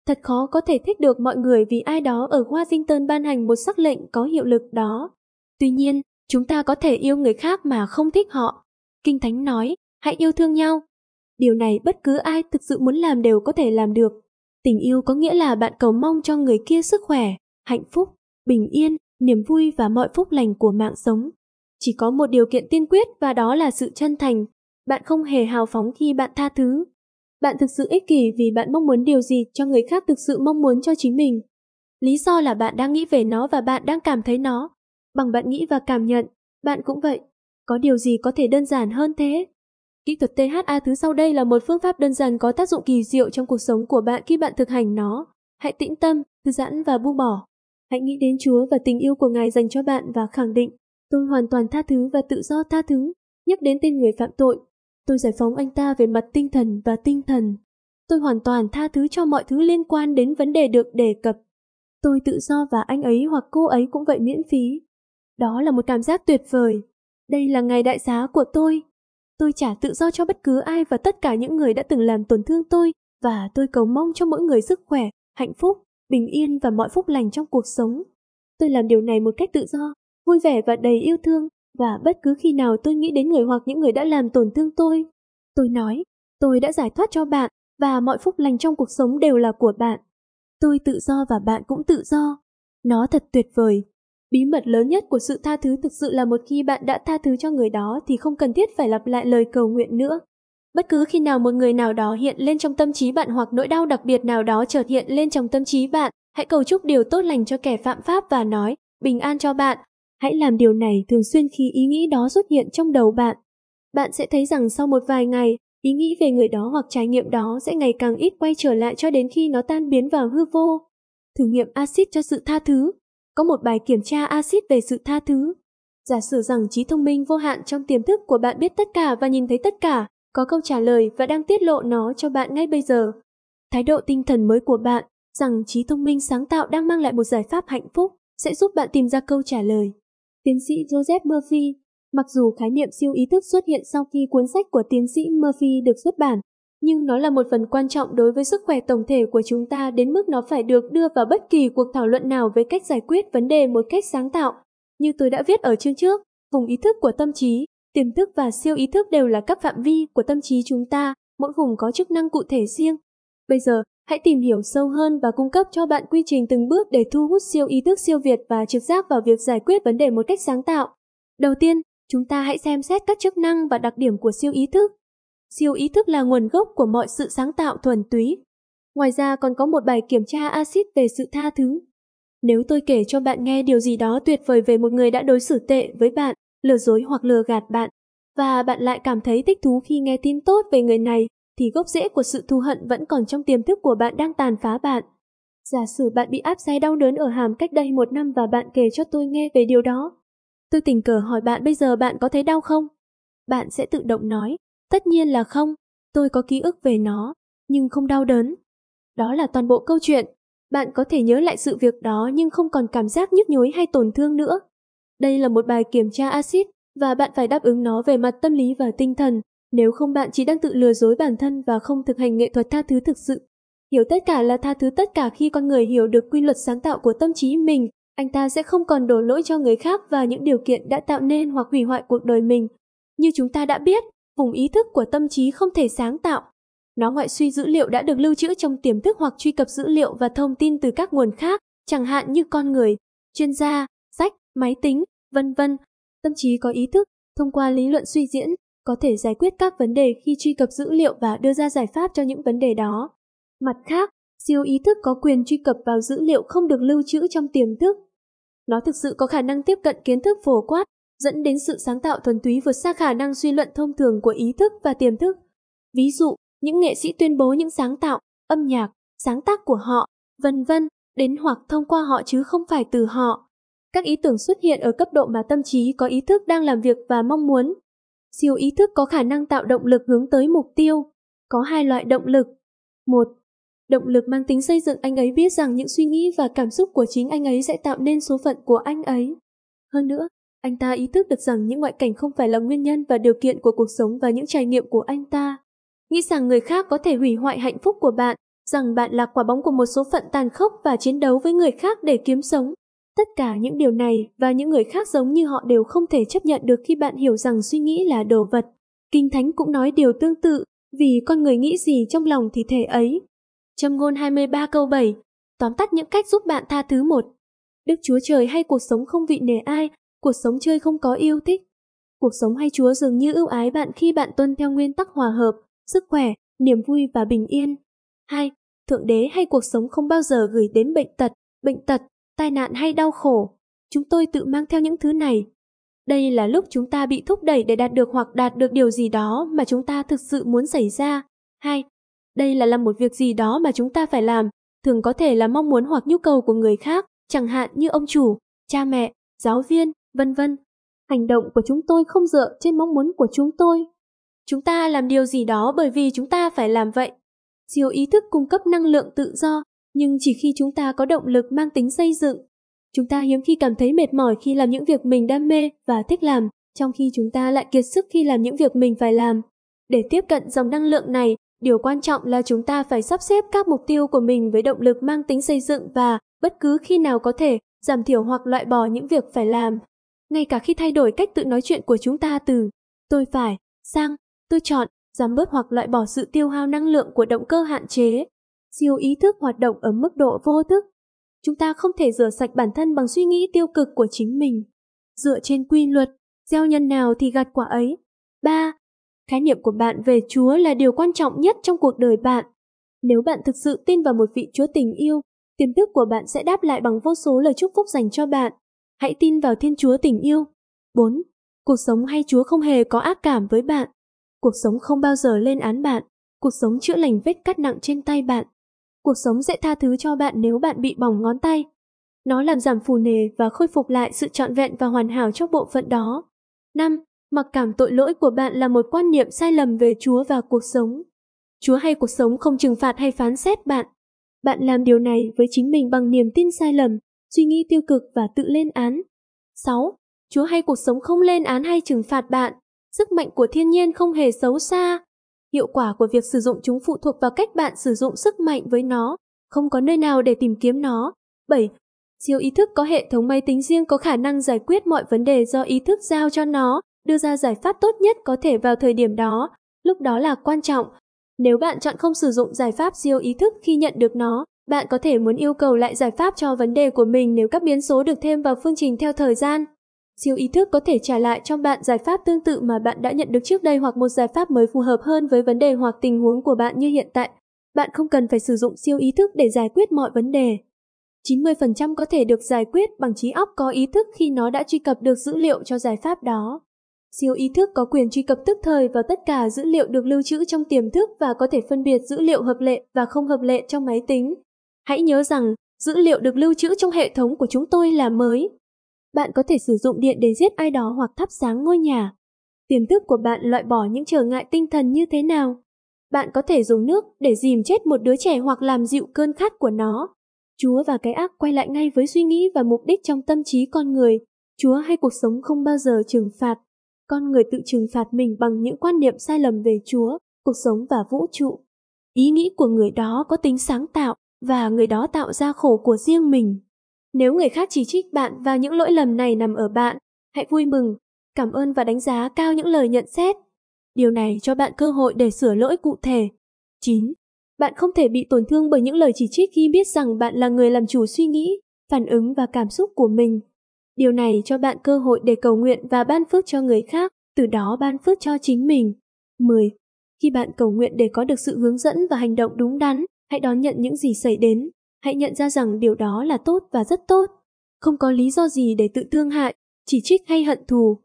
Thật khó có thể thích được mọi người vì ai đó ở Washington ban hành một sắc lệnh có hiệu lực đó. Tuy nhiên, chúng ta có thể yêu người khác mà không thích họ. Kinh Thánh nói, hãy yêu thương nhau. Điều này bất cứ ai thực sự muốn làm đều có thể làm được. Tình yêu có nghĩa là bạn cầu mong cho người kia sức khỏe, hạnh phúc, bình yên, niềm vui và mọi phúc lành của mạng sống. Chỉ có một điều kiện tiên quyết và đó là sự chân thành. Bạn không hề hào phóng khi bạn tha thứ. Bạn thực sự ích kỷ vì bạn mong muốn điều gì cho người khác thực sự mong muốn cho chính mình. Lý do là bạn đang nghĩ về nó và bạn đang cảm thấy nó. Bằng bạn nghĩ và cảm nhận, bạn cũng vậy. Có điều gì có thể đơn giản hơn thế? Kỹ thuật THA thứ sau đây là một phương pháp đơn giản có tác dụng kỳ diệu trong cuộc sống của bạn khi bạn thực hành nó. Hãy tĩnh tâm, thư giãn và buông bỏ. Hãy nghĩ đến Chúa và tình yêu của Ngài dành cho bạn và khẳng định, tôi hoàn toàn tha thứ và tự do tha thứ. Nhắc đến tên người phạm tội, tôi giải phóng anh ta về mặt tinh thần và tinh thần. Tôi hoàn toàn tha thứ cho mọi thứ liên quan đến vấn đề được đề cập. Tôi tự do và anh ấy hoặc cô ấy cũng vậy miễn phí. Đó là một cảm giác tuyệt vời. Đây là ngày đại giá của tôi. Tôi trả tự do cho bất cứ ai và tất cả những người đã từng làm tổn thương tôi và tôi cầu mong cho mỗi người sức khỏe, hạnh phúc, bình yên và mọi phúc lành trong cuộc sống. Tôi làm điều này một cách tự do, vui vẻ và đầy yêu thương và bất cứ khi nào tôi nghĩ đến người hoặc những người đã làm tổn thương tôi nói, tôi đã giải thoát cho bạn và mọi phúc lành trong cuộc sống đều là của bạn. Tôi tự do và bạn cũng tự do. Nó thật tuyệt vời. Bí mật lớn nhất của sự tha thứ thực sự là một khi bạn đã tha thứ cho người đó thì không cần thiết phải lặp lại lời cầu nguyện nữa. Bất cứ khi nào một người nào đó hiện lên trong tâm trí bạn hoặc nỗi đau đặc biệt nào đó chợt hiện lên trong tâm trí bạn, hãy cầu chúc điều tốt lành cho kẻ phạm pháp và nói, bình an cho bạn. Hãy làm điều này thường xuyên khi ý nghĩ đó xuất hiện trong đầu bạn. Bạn sẽ thấy rằng sau một vài ngày, ý nghĩ về người đó hoặc trải nghiệm đó sẽ ngày càng ít quay trở lại cho đến khi nó tan biến vào hư vô. Thử nghiệm axit cho sự tha thứ. Có một bài kiểm tra axit về sự tha thứ. Giả sử rằng trí thông minh vô hạn trong tiềm thức của bạn biết tất cả và nhìn thấy tất cả, có câu trả lời và đang tiết lộ nó cho bạn ngay bây giờ. Thái độ tinh thần mới của bạn, rằng trí thông minh sáng tạo đang mang lại một giải pháp hạnh phúc, sẽ giúp bạn tìm ra câu trả lời. Tiến sĩ Joseph Murphy. Mặc dù khái niệm siêu ý thức xuất hiện sau khi cuốn sách của tiến sĩ Murphy được xuất bản, nhưng nó là một phần quan trọng đối với sức khỏe tổng thể của chúng ta đến mức nó phải được đưa vào bất kỳ cuộc thảo luận nào về cách giải quyết vấn đề một cách sáng tạo. Như tôi đã viết ở chương trước, vùng ý thức của tâm trí, tiềm thức và siêu ý thức đều là các phạm vi của tâm trí chúng ta, mỗi vùng có chức năng cụ thể riêng. Bây giờ, hãy tìm hiểu sâu hơn và cung cấp cho bạn quy trình từng bước để thu hút siêu ý thức siêu việt và trực giác vào việc giải quyết vấn đề một cách sáng tạo. Đầu tiên, chúng ta hãy xem xét các chức năng và đặc điểm của siêu ý thức. Siêu ý thức là nguồn gốc của mọi sự sáng tạo thuần túy. Ngoài ra còn có một bài kiểm tra axit về sự tha thứ. Nếu tôi kể cho bạn nghe điều gì đó tuyệt vời về một người đã đối xử tệ với bạn, lừa dối hoặc lừa gạt bạn, và bạn lại cảm thấy thích thú khi nghe tin tốt về người này, thì gốc rễ của sự thù hận vẫn còn trong tiềm thức của bạn đang tàn phá bạn. Giả sử bạn bị áp xe đau đớn ở hàm cách đây 1 năm và bạn kể cho tôi nghe về điều đó. Tôi tình cờ hỏi bạn bây giờ bạn có thấy đau không? Bạn sẽ tự động nói, tất nhiên là không, tôi có ký ức về nó, nhưng không đau đớn. Đó là toàn bộ câu chuyện. Bạn có thể nhớ lại sự việc đó nhưng không còn cảm giác nhức nhối hay tổn thương nữa. Đây là một bài kiểm tra axit và bạn phải đáp ứng nó về mặt tâm lý và tinh thần, nếu không bạn chỉ đang tự lừa dối bản thân và không thực hành nghệ thuật tha thứ thực sự. Hiểu tất cả là tha thứ tất cả. Khi con người hiểu được quy luật sáng tạo của tâm trí mình, anh ta sẽ không còn đổ lỗi cho người khác và những điều kiện đã tạo nên hoặc hủy hoại cuộc đời mình. Như chúng ta đã biết, vùng ý thức của tâm trí không thể sáng tạo. Nó ngoại suy dữ liệu đã được lưu trữ trong tiềm thức hoặc truy cập dữ liệu và thông tin từ các nguồn khác, chẳng hạn như con người, chuyên gia, sách, máy tính, vân vân. Tâm trí có ý thức, thông qua lý luận suy diễn, có thể giải quyết các vấn đề khi truy cập dữ liệu và đưa ra giải pháp cho những vấn đề đó. Mặt khác, siêu ý thức có quyền truy cập vào dữ liệu không được lưu trữ trong tiềm thức. Nó thực sự có khả năng tiếp cận kiến thức phổ quát, dẫn đến sự sáng tạo thuần túy vượt xa khả năng suy luận thông thường của ý thức và tiềm thức. Ví dụ, những nghệ sĩ tuyên bố những sáng tạo, âm nhạc, sáng tác của họ, vân vân, đến hoặc thông qua họ chứ không phải từ họ. Các ý tưởng xuất hiện ở cấp độ mà tâm trí có ý thức đang làm việc và mong muốn. Siêu ý thức có khả năng tạo động lực hướng tới mục tiêu. Có 2 loại động lực. 1. Động lực mang tính xây dựng. Anh ấy biết rằng những suy nghĩ và cảm xúc của chính anh ấy sẽ tạo nên số phận của anh ấy. Hơn nữa, anh ta ý thức được rằng những ngoại cảnh không phải là nguyên nhân và điều kiện của cuộc sống và những trải nghiệm của anh ta. Nghĩ rằng người khác có thể hủy hoại hạnh phúc của bạn, rằng bạn là quả bóng của một số phận tàn khốc và chiến đấu với người khác để kiếm sống. Tất cả những điều này và những người khác giống như họ đều không thể chấp nhận được khi bạn hiểu rằng suy nghĩ là đồ vật. Kinh Thánh cũng nói điều tương tự, vì con người nghĩ gì trong lòng thì thể ấy. Châm ngôn 23 câu 7, tóm tắt những cách giúp bạn tha thứ. 1. Đức Chúa Trời hay cuộc sống không vị nể ai, cuộc sống chơi không có yêu thích. Cuộc sống hay Chúa dường như ưu ái bạn khi bạn tuân theo nguyên tắc hòa hợp, sức khỏe, niềm vui và bình yên. 2. Thượng đế hay cuộc sống không bao giờ gửi đến bệnh tật, tai nạn hay đau khổ. Chúng tôi tự mang theo những thứ này. Đây là lúc chúng ta bị thúc đẩy để đạt được hoặc đạt được điều gì đó mà chúng ta thực sự muốn xảy ra. 2. Đây là làm một việc gì đó mà chúng ta phải làm, thường có thể là mong muốn hoặc nhu cầu của người khác, chẳng hạn như ông chủ, cha mẹ, giáo viên, vân vân. Hành động của chúng tôi không dựa trên mong muốn của chúng tôi. Chúng ta làm điều gì đó bởi vì chúng ta phải làm vậy. Siêu ý thức cung cấp năng lượng tự do, nhưng chỉ khi chúng ta có động lực mang tính xây dựng. Chúng ta hiếm khi cảm thấy mệt mỏi khi làm những việc mình đam mê và thích làm, trong khi chúng ta lại kiệt sức khi làm những việc mình phải làm. Để tiếp cận dòng năng lượng này, điều quan trọng là chúng ta phải sắp xếp các mục tiêu của mình với động lực mang tính xây dựng và, bất cứ khi nào có thể, giảm thiểu hoặc loại bỏ những việc phải làm. Ngay cả khi thay đổi cách tự nói chuyện của chúng ta từ tôi phải sang tôi chọn, giảm bớt hoặc loại bỏ sự tiêu hao năng lượng của động cơ hạn chế. Siêu ý thức hoạt động ở mức độ vô thức. Chúng ta không thể rửa sạch bản thân bằng suy nghĩ tiêu cực của chính mình. Dựa trên quy luật, gieo nhân nào thì gặt quả ấy. 3. Khái niệm của bạn về Chúa là điều quan trọng nhất trong cuộc đời bạn. Nếu bạn thực sự tin vào một vị Chúa tình yêu, tiềm thức của bạn sẽ đáp lại bằng vô số lời chúc phúc dành cho bạn. Hãy tin vào Thiên Chúa tình yêu. 4. Cuộc sống hay Chúa không hề có ác cảm với bạn. Cuộc sống không bao giờ lên án bạn. Cuộc sống chữa lành vết cắt nặng trên tay bạn. Cuộc sống sẽ tha thứ cho bạn nếu bạn bị bỏng ngón tay. Nó làm giảm phù nề và khôi phục lại sự trọn vẹn và hoàn hảo cho bộ phận đó. 5. Mặc cảm tội lỗi của bạn là một quan niệm sai lầm về Chúa và cuộc sống. Chúa hay cuộc sống không trừng phạt hay phán xét bạn. Bạn làm điều này với chính mình bằng niềm tin sai lầm, suy nghĩ tiêu cực và tự lên án. 6. Chúa hay cuộc sống không lên án hay trừng phạt bạn. Sức mạnh của thiên nhiên không hề xấu xa. Hiệu quả của việc sử dụng chúng phụ thuộc vào cách bạn sử dụng sức mạnh với nó, không có nơi nào để tìm kiếm nó. 7. Siêu ý thức có hệ thống máy tính riêng có khả năng giải quyết mọi vấn đề do ý thức giao cho nó, đưa ra giải pháp tốt nhất có thể vào thời điểm đó, lúc đó là quan trọng. Nếu bạn chọn không sử dụng giải pháp siêu ý thức khi nhận được nó, bạn có thể muốn yêu cầu lại giải pháp cho vấn đề của mình nếu các biến số được thêm vào phương trình theo thời gian. Siêu ý thức có thể trả lại cho bạn giải pháp tương tự mà bạn đã nhận được trước đây hoặc một giải pháp mới phù hợp hơn với vấn đề hoặc tình huống của bạn như hiện tại. Bạn không cần phải sử dụng siêu ý thức để giải quyết mọi vấn đề. 90% có thể được giải quyết bằng trí óc có ý thức khi nó đã truy cập được dữ liệu cho giải pháp đó. Siêu ý thức có quyền truy cập tức thời vào tất cả dữ liệu được lưu trữ trong tiềm thức và có thể phân biệt dữ liệu hợp lệ và không hợp lệ trong máy tính. Hãy nhớ rằng, dữ liệu được lưu trữ trong hệ thống của chúng tôi là mới. Bạn có thể sử dụng điện để giết ai đó hoặc thắp sáng ngôi nhà. Tiềm thức của bạn loại bỏ những trở ngại tinh thần như thế nào? Bạn có thể dùng nước để dìm chết một đứa trẻ hoặc làm dịu cơn khát của nó. Chúa và cái ác quay lại ngay với suy nghĩ và mục đích trong tâm trí con người. Chúa hay cuộc sống không bao giờ trừng phạt. Con người tự trừng phạt mình bằng những quan niệm sai lầm về Chúa, cuộc sống và vũ trụ. Ý nghĩ của người đó có tính sáng tạo và người đó tạo ra khổ của riêng mình. Nếu người khác chỉ trích bạn và những lỗi lầm này nằm ở bạn, hãy vui mừng, cảm ơn và đánh giá cao những lời nhận xét. Điều này cho bạn cơ hội để sửa lỗi cụ thể. 9. Bạn không thể bị tổn thương bởi những lời chỉ trích khi biết rằng bạn là người làm chủ suy nghĩ, phản ứng và cảm xúc của mình. Điều này cho bạn cơ hội để cầu nguyện và ban phước cho người khác, từ đó ban phước cho chính mình. 10. Khi bạn cầu nguyện để có được sự hướng dẫn và hành động đúng đắn, hãy đón nhận những gì xảy đến. Hãy nhận ra rằng điều đó là tốt và rất tốt. Không có lý do gì để tự thương hại, chỉ trích hay hận thù.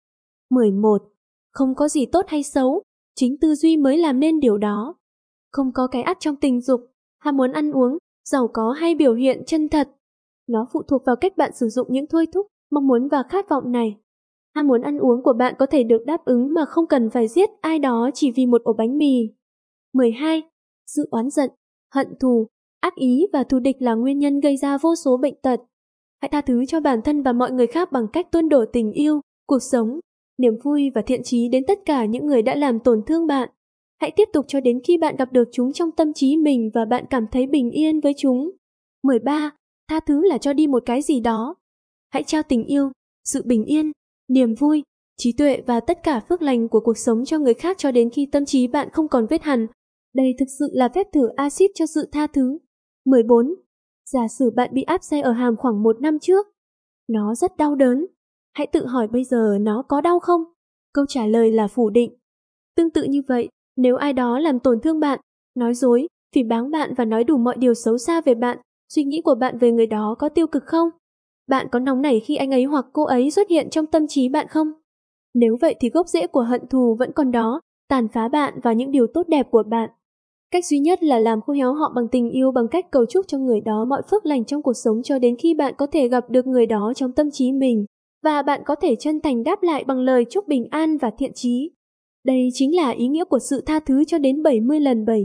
11. Không có gì tốt hay xấu, chính tư duy mới làm nên điều đó. Không có cái ắt trong tình dục, ham muốn ăn uống, giàu có hay biểu hiện chân thật. Nó phụ thuộc vào cách bạn sử dụng những thôi thúc, mong muốn và khát vọng này. Ham muốn ăn uống của bạn có thể được đáp ứng mà không cần phải giết ai đó chỉ vì một ổ bánh mì. 12. Sự oán giận, hận thù, ác ý và thù địch là nguyên nhân gây ra vô số bệnh tật. Hãy tha thứ cho bản thân và mọi người khác bằng cách tuôn đổ tình yêu, cuộc sống, niềm vui và thiện chí đến tất cả những người đã làm tổn thương bạn. Hãy tiếp tục cho đến khi bạn gặp được chúng trong tâm trí mình và bạn cảm thấy bình yên với chúng. 13. Tha thứ là cho đi một cái gì đó. Hãy trao tình yêu, sự bình yên, niềm vui, trí tuệ và tất cả phước lành của cuộc sống cho người khác cho đến khi tâm trí bạn không còn vết hằn. Đây thực sự là phép thử axit cho sự tha thứ. 14. Giả sử bạn bị áp xe ở hàm khoảng 1 năm trước. Nó rất đau đớn. Hãy tự hỏi bây giờ nó có đau không? Câu trả lời là phủ định. Tương tự như vậy, nếu ai đó làm tổn thương bạn, nói dối, phỉ báng bạn và nói đủ mọi điều xấu xa về bạn, suy nghĩ của bạn về người đó có tiêu cực không? Bạn có nóng nảy khi anh ấy hoặc cô ấy xuất hiện trong tâm trí bạn không? Nếu vậy thì gốc rễ của hận thù vẫn còn đó, tàn phá bạn và những điều tốt đẹp của bạn. Cách duy nhất là làm khô héo họ bằng tình yêu, bằng cách cầu chúc cho người đó mọi phước lành trong cuộc sống cho đến khi bạn có thể gặp được người đó trong tâm trí mình, và bạn có thể chân thành đáp lại bằng lời chúc bình an và thiện chí. Đây chính là ý nghĩa của sự tha thứ cho đến 70 lần 7.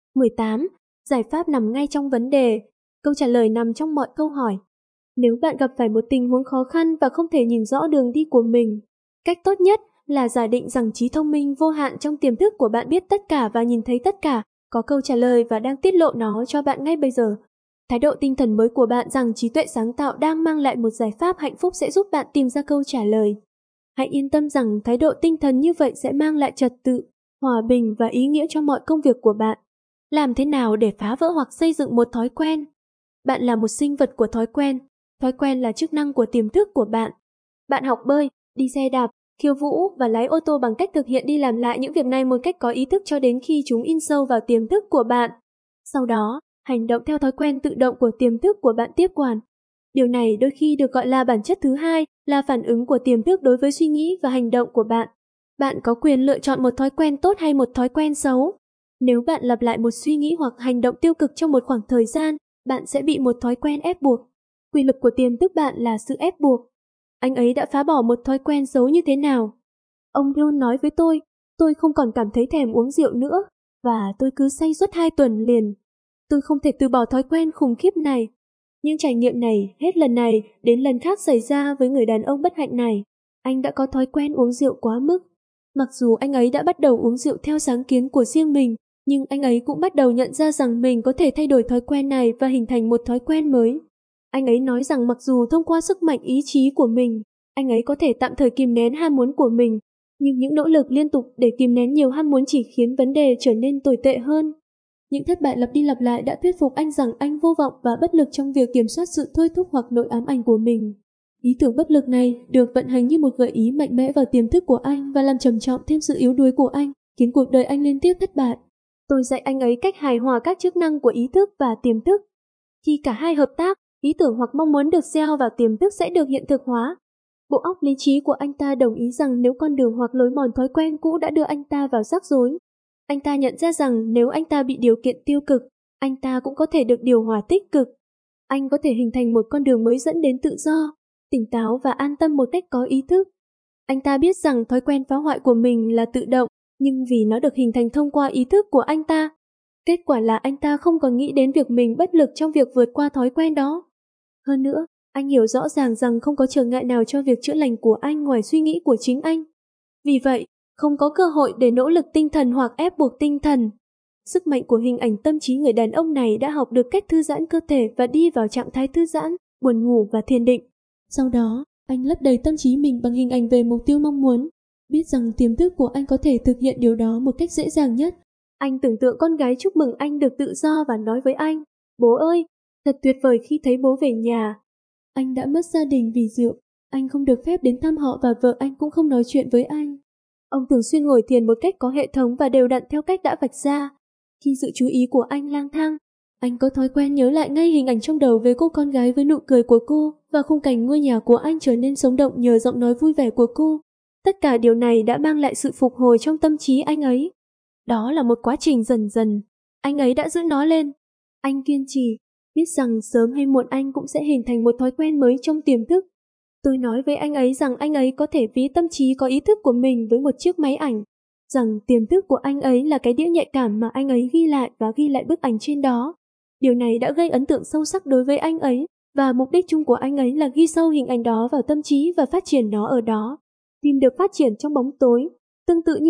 18. Giải pháp nằm ngay trong vấn đề. Câu trả lời nằm trong mọi câu hỏi. Nếu bạn gặp phải một tình huống khó khăn và không thể nhìn rõ đường đi của mình, cách tốt nhất là giả định rằng trí thông minh vô hạn trong tiềm thức của bạn biết tất cả và nhìn thấy tất cả, có câu trả lời và đang tiết lộ nó cho bạn ngay bây giờ. Thái độ tinh thần mới của bạn rằng trí tuệ sáng tạo đang mang lại một giải pháp hạnh phúc sẽ giúp bạn tìm ra câu trả lời. Hãy yên tâm rằng thái độ tinh thần như vậy sẽ mang lại trật tự, hòa bình và ý nghĩa cho mọi công việc của bạn. Làm thế nào để phá vỡ hoặc xây dựng một thói quen? Bạn là một sinh vật của thói quen. Thói quen là chức năng của tiềm thức của bạn. Bạn học bơi, đi xe đạp, khiêu vũ và lái ô tô bằng cách thực hiện đi làm lại những việc này một cách có ý thức cho đến khi chúng in sâu vào tiềm thức của bạn. Sau đó, hành động theo thói quen tự động của tiềm thức của bạn tiếp quản. Điều này đôi khi được gọi là bản chất thứ hai, là phản ứng của tiềm thức đối với suy nghĩ và hành động của bạn. Bạn có quyền lựa chọn một thói quen tốt hay một thói quen xấu. Nếu bạn lặp lại một suy nghĩ hoặc hành động tiêu cực trong một khoảng thời gian, bạn sẽ bị một thói quen ép buộc. Quy luật của tiềm thức bạn là sự ép buộc. Anh ấy đã phá bỏ một thói quen xấu như thế nào? Ông luôn nói với tôi không còn cảm thấy thèm uống rượu nữa, và tôi cứ say suốt 2 tuần liền. Tôi không thể từ bỏ thói quen khủng khiếp này. Những trải nghiệm này, hết lần này đến lần khác xảy ra với người đàn ông bất hạnh này. Anh đã có thói quen uống rượu quá mức. Mặc dù anh ấy đã bắt đầu uống rượu theo sáng kiến của riêng mình, nhưng anh ấy cũng bắt đầu nhận ra rằng mình có thể thay đổi thói quen này và hình thành một thói quen mới. Anh ấy nói rằng mặc dù thông qua sức mạnh ý chí của mình, anh ấy có thể tạm thời kìm nén ham muốn của mình, nhưng những nỗ lực liên tục để kìm nén nhiều ham muốn chỉ khiến vấn đề trở nên tồi tệ hơn. Những thất bại lặp đi lặp lại đã thuyết phục anh rằng anh vô vọng và bất lực trong việc kiểm soát sự thôi thúc hoặc nội ám ảnh của mình. Ý tưởng bất lực này được vận hành như một gợi ý mạnh mẽ vào tiềm thức của anh và làm trầm trọng thêm sự yếu đuối của anh, khiến cuộc đời anh liên tiếp thất bại. Tôi dạy anh ấy cách hài hòa các chức năng của ý thức và tiềm thức. Khi cả hai hợp tác, ý tưởng hoặc mong muốn được gieo vào tiềm thức sẽ được hiện thực hóa. Bộ óc lý trí của anh ta đồng ý rằng nếu con đường hoặc lối mòn thói quen cũ đã đưa anh ta vào rắc rối. Anh ta nhận ra rằng nếu anh ta bị điều kiện tiêu cực, anh ta cũng có thể được điều hòa tích cực. Anh có thể hình thành một con đường mới dẫn đến tự do, tỉnh táo và an tâm một cách có ý thức. Anh ta biết rằng thói quen phá hoại của mình là tự động, nhưng vì nó được hình thành thông qua ý thức của anh ta, kết quả là anh ta không còn nghĩ đến việc mình bất lực trong việc vượt qua thói quen đó. Hơn nữa, anh hiểu rõ ràng rằng không có trở ngại nào cho việc chữa lành của anh ngoài suy nghĩ của chính anh. Vì vậy, không có cơ hội để nỗ lực tinh thần hoặc ép buộc tinh thần. Sức mạnh của hình ảnh tâm trí người đàn ông này đã học được cách thư giãn cơ thể và đi vào trạng thái thư giãn, buồn ngủ và thiền định. Sau đó, anh lấp đầy tâm trí mình bằng hình ảnh về mục tiêu mong muốn. Biết rằng tiềm thức của anh có thể thực hiện điều đó một cách dễ dàng nhất. Anh tưởng tượng con gái chúc mừng anh được tự do và nói với anh, bố ơi, thật tuyệt vời khi thấy bố về nhà. Anh đã mất gia đình vì rượu, anh không được phép đến thăm họ và vợ anh cũng không nói chuyện với anh. Ông thường xuyên ngồi thiền một cách có hệ thống và đều đặn theo cách đã vạch ra. Khi sự chú ý của anh lang thang, anh có thói quen nhớ lại ngay hình ảnh trong đầu về cô con gái với nụ cười của cô và khung cảnh ngôi nhà của anh trở nên sống động nhờ giọng nói vui vẻ của cô. Tất cả điều này đã mang lại sự phục hồi trong tâm trí anh ấy. Đó là một quá trình dần dần. Anh ấy đã giữ nó lên. Anh kiên trì, biết rằng sớm hay muộn anh cũng sẽ hình thành một thói quen mới trong tiềm thức. Tôi nói với anh ấy rằng anh ấy có thể ví tâm trí có ý thức của mình với một chiếc máy ảnh, rằng tiềm thức của anh ấy là cái đĩa nhạy cảm mà anh ấy ghi lại bức ảnh trên đó. Điều này đã gây ấn tượng sâu sắc đối với anh ấy, và mục đích chung của anh ấy là ghi sâu hình ảnh đó vào tâm trí và phát triển nó ở đó. Phim được phát triển trong bóng tối. Tương tự như vậy,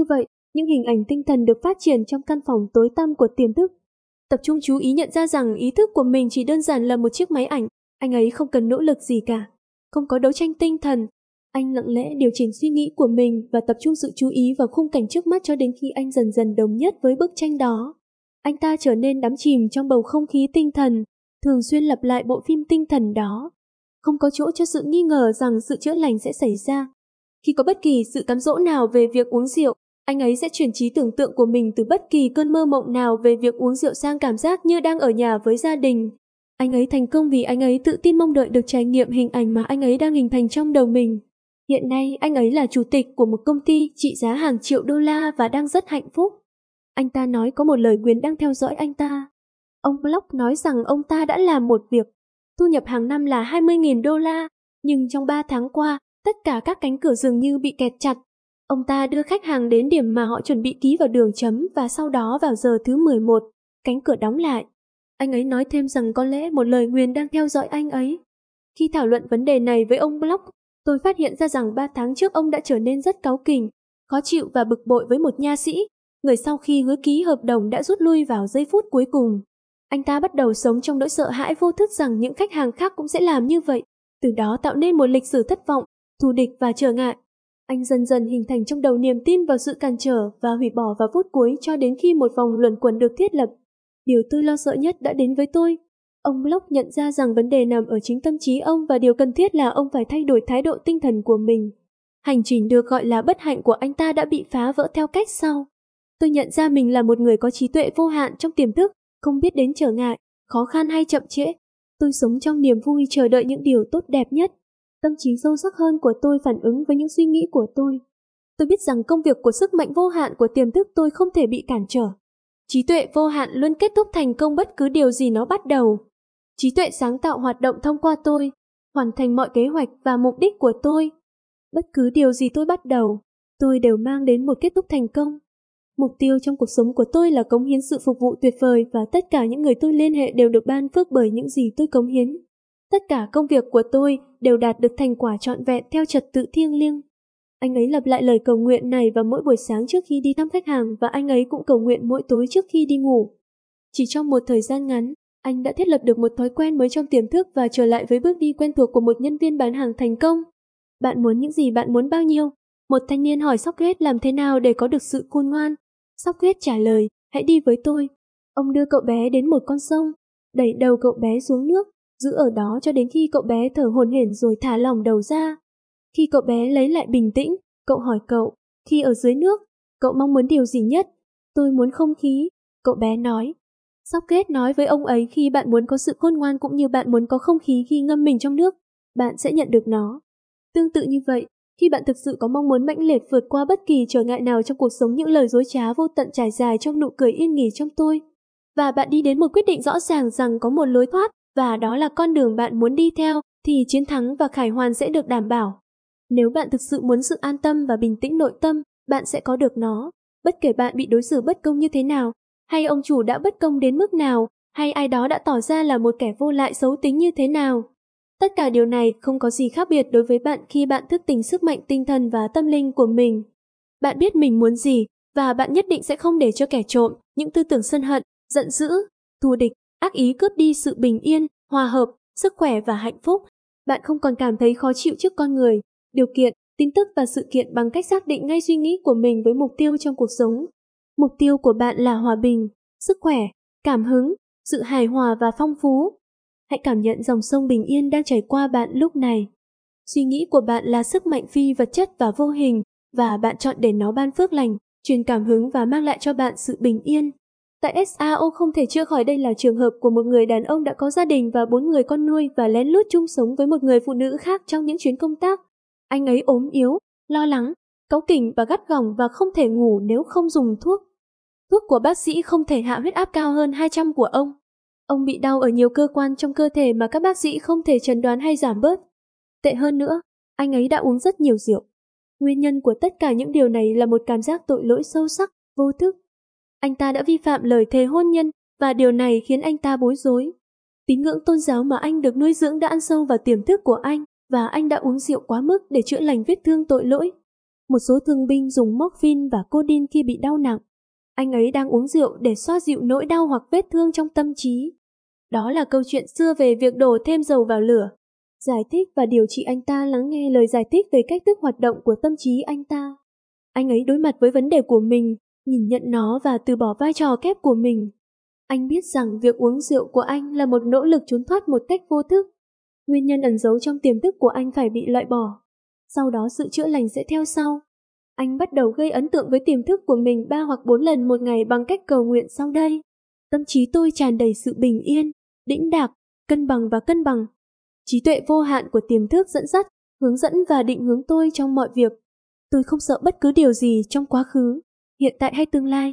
Những hình ảnh tinh thần được phát triển trong căn phòng tối tăm của tiềm thức. Tập trung chú ý nhận ra rằng ý thức của mình chỉ đơn giản là một chiếc máy ảnh. Anh ấy không cần nỗ lực gì cả, không có đấu tranh tinh thần. Anh lặng lẽ điều chỉnh suy nghĩ của mình và tập trung sự chú ý vào khung cảnh trước mắt cho đến khi anh dần dần đồng nhất với bức tranh đó. Anh ta trở nên đắm chìm trong bầu không khí tinh thần, thường xuyên lặp lại bộ phim tinh thần đó. Không có chỗ cho sự nghi ngờ rằng sự chữa lành sẽ xảy ra. Khi có bất kỳ sự cám dỗ nào về việc uống rượu, anh ấy sẽ chuyển trí tưởng tượng của mình từ bất kỳ cơn mơ mộng nào về việc uống rượu sang cảm giác như đang ở nhà với gia đình. Anh ấy thành công vì anh ấy tự tin mong đợi được trải nghiệm hình ảnh mà anh ấy đang hình thành trong đầu mình. Hiện nay anh ấy là chủ tịch của một công ty trị giá hàng triệu đô la và đang rất hạnh phúc. Anh ta nói có một lời nguyền đang theo dõi anh ta. Ông Block nói rằng ông ta đã làm một việc, thu nhập hàng năm là 20.000 đô la, nhưng trong 3 tháng qua, tất cả các cánh cửa dường như bị kẹt chặt. Ông ta đưa khách hàng đến điểm mà họ chuẩn bị ký vào đường chấm và sau đó vào giờ thứ 11, cánh cửa đóng lại. Anh ấy nói thêm rằng có lẽ một lời nguyền đang theo dõi anh ấy. Khi thảo luận vấn đề này với ông Block, tôi phát hiện ra rằng 3 tháng trước ông đã trở nên rất cáu kỉnh, khó chịu và bực bội với một nha sĩ, người sau khi hứa ký hợp đồng đã rút lui vào giây phút cuối cùng. Anh ta bắt đầu sống trong nỗi sợ hãi vô thức rằng những khách hàng khác cũng sẽ làm như vậy, từ đó tạo nên một lịch sử thất vọng, thù địch và trở ngại. Anh dần dần hình thành trong đầu niềm tin vào sự cản trở và hủy bỏ vào phút cuối cho đến khi một vòng luẩn quẩn được thiết lập. Điều tôi lo sợ nhất đã đến với tôi. Ông Block nhận ra rằng vấn đề nằm ở chính tâm trí ông và điều cần thiết là ông phải thay đổi thái độ tinh thần của mình. Hành trình được gọi là bất hạnh của anh ta đã bị phá vỡ theo cách sau. Tôi nhận ra mình là một người có trí tuệ vô hạn trong tiềm thức, không biết đến trở ngại, khó khăn hay chậm trễ. Tôi sống trong niềm vui chờ đợi những điều tốt đẹp nhất. Tâm trí sâu sắc hơn của tôi phản ứng với những suy nghĩ của tôi. Tôi biết rằng công việc của sức mạnh vô hạn của tiềm thức tôi không thể bị cản trở. Trí tuệ vô hạn luôn kết thúc thành công bất cứ điều gì nó bắt đầu. Trí tuệ sáng tạo hoạt động thông qua tôi, hoàn thành mọi kế hoạch và mục đích của tôi. Bất cứ điều gì tôi bắt đầu, tôi đều mang đến một kết thúc thành công. Mục tiêu trong cuộc sống của tôi là cống hiến sự phục vụ tuyệt vời và tất cả những người tôi liên hệ đều được ban phước bởi những gì tôi cống hiến. Tất cả công việc của tôi đều đạt được thành quả trọn vẹn theo trật tự thiêng liêng. Anh ấy lặp lại lời cầu nguyện này vào mỗi buổi sáng trước khi đi thăm khách hàng và anh ấy cũng cầu nguyện mỗi tối trước khi đi ngủ. Chỉ trong một thời gian ngắn, anh đã thiết lập được một thói quen mới trong tiềm thức và trở lại với bước đi quen thuộc của một nhân viên bán hàng thành công. Bạn muốn những gì, bạn muốn bao nhiêu? Một thanh niên hỏi Socrates làm thế nào để có được sự khôn ngoan. Socrates trả lời, hãy đi với tôi. Ông đưa cậu bé đến một con sông, đẩy đầu cậu bé xuống nước, giữ ở đó cho đến khi cậu bé thở hổn hển rồi thả lỏng đầu ra. Khi cậu bé lấy lại bình tĩnh, cậu hỏi cậu, khi ở dưới nước, cậu mong muốn điều gì nhất? Tôi muốn không khí, cậu bé nói. Socrates nói với ông ấy khi bạn muốn có sự khôn ngoan cũng như bạn muốn có không khí khi ngâm mình trong nước, bạn sẽ nhận được nó. Tương tự như vậy, khi bạn thực sự có mong muốn mãnh liệt vượt qua bất kỳ trở ngại nào trong cuộc sống, những lời dối trá vô tận trải dài trong nụ cười yên nghỉ trong tôi. Và bạn đi đến một quyết định rõ ràng rằng có một lối thoát, và đó là con đường bạn muốn đi theo, thì chiến thắng và khải hoàn sẽ được đảm bảo. Nếu bạn thực sự muốn sự an tâm và bình tĩnh nội tâm, bạn sẽ có được nó. Bất kể bạn bị đối xử bất công như thế nào, hay ông chủ đã bất công đến mức nào, hay ai đó đã tỏ ra là một kẻ vô lại xấu tính như thế nào. Tất cả điều này không có gì khác biệt đối với bạn khi bạn thức tỉnh sức mạnh tinh thần và tâm linh của mình. Bạn biết mình muốn gì, và bạn nhất định sẽ không để cho kẻ trộm, những tư tưởng sân hận, giận dữ, thù địch, ác ý cướp đi sự bình yên, hòa hợp, sức khỏe và hạnh phúc. Bạn không còn cảm thấy khó chịu trước con người, điều kiện, tin tức và sự kiện bằng cách xác định ngay suy nghĩ của mình với mục tiêu trong cuộc sống. Mục tiêu của bạn là hòa bình, sức khỏe, cảm hứng, sự hài hòa và phong phú. Hãy cảm nhận dòng sông bình yên đang chảy qua bạn lúc này. Suy nghĩ của bạn là sức mạnh phi vật chất và vô hình, và bạn chọn để nó ban phước lành, truyền cảm hứng và mang lại cho bạn sự bình yên. Tại SAO không thể chữa khỏi đây là trường hợp của một người đàn ông đã có gia đình và 4 người con nuôi và lén lút chung sống với một người phụ nữ khác trong những chuyến công tác. Anh ấy ốm yếu, lo lắng, cáu kỉnh và gắt gỏng và không thể ngủ nếu không dùng thuốc. Thuốc của bác sĩ không thể hạ huyết áp cao hơn 200 của ông. Ông bị đau ở nhiều cơ quan trong cơ thể mà các bác sĩ không thể chẩn đoán hay giảm bớt. Tệ hơn nữa, anh ấy đã uống rất nhiều rượu. Nguyên nhân của tất cả những điều này là một cảm giác tội lỗi sâu sắc, vô thức. Anh ta đã vi phạm lời thề hôn nhân và điều này khiến anh ta bối rối. Tín ngưỡng tôn giáo mà anh được nuôi dưỡng đã ăn sâu vào tiềm thức của anh và anh đã uống rượu quá mức để chữa lành vết thương tội lỗi. Một số thương binh dùng morphine và codeine khi bị đau nặng. Anh ấy đang uống rượu để xoa dịu nỗi đau hoặc vết thương trong tâm trí. Đó là câu chuyện xưa về việc đổ thêm dầu vào lửa. Giải thích và điều trị anh ta lắng nghe lời giải thích về cách thức hoạt động của tâm trí anh ta. Anh ấy đối mặt với vấn đề của mình, nhìn nhận nó và từ bỏ vai trò kép của mình. Anh biết rằng việc uống rượu của anh là một nỗ lực trốn thoát một cách vô thức. Nguyên nhân ẩn giấu trong tiềm thức của anh phải bị loại bỏ. Sau đó sự chữa lành sẽ theo sau. Anh bắt đầu gây ấn tượng với tiềm thức của mình 3 hoặc 4 lần một ngày bằng cách cầu nguyện sau đây. Tâm trí tôi tràn đầy sự bình yên, đĩnh đạc, cân bằng và cân bằng. Trí tuệ vô hạn của tiềm thức dẫn dắt, hướng dẫn và định hướng tôi trong mọi việc. Tôi không sợ bất cứ điều gì trong quá khứ, hiện tại hay tương lai.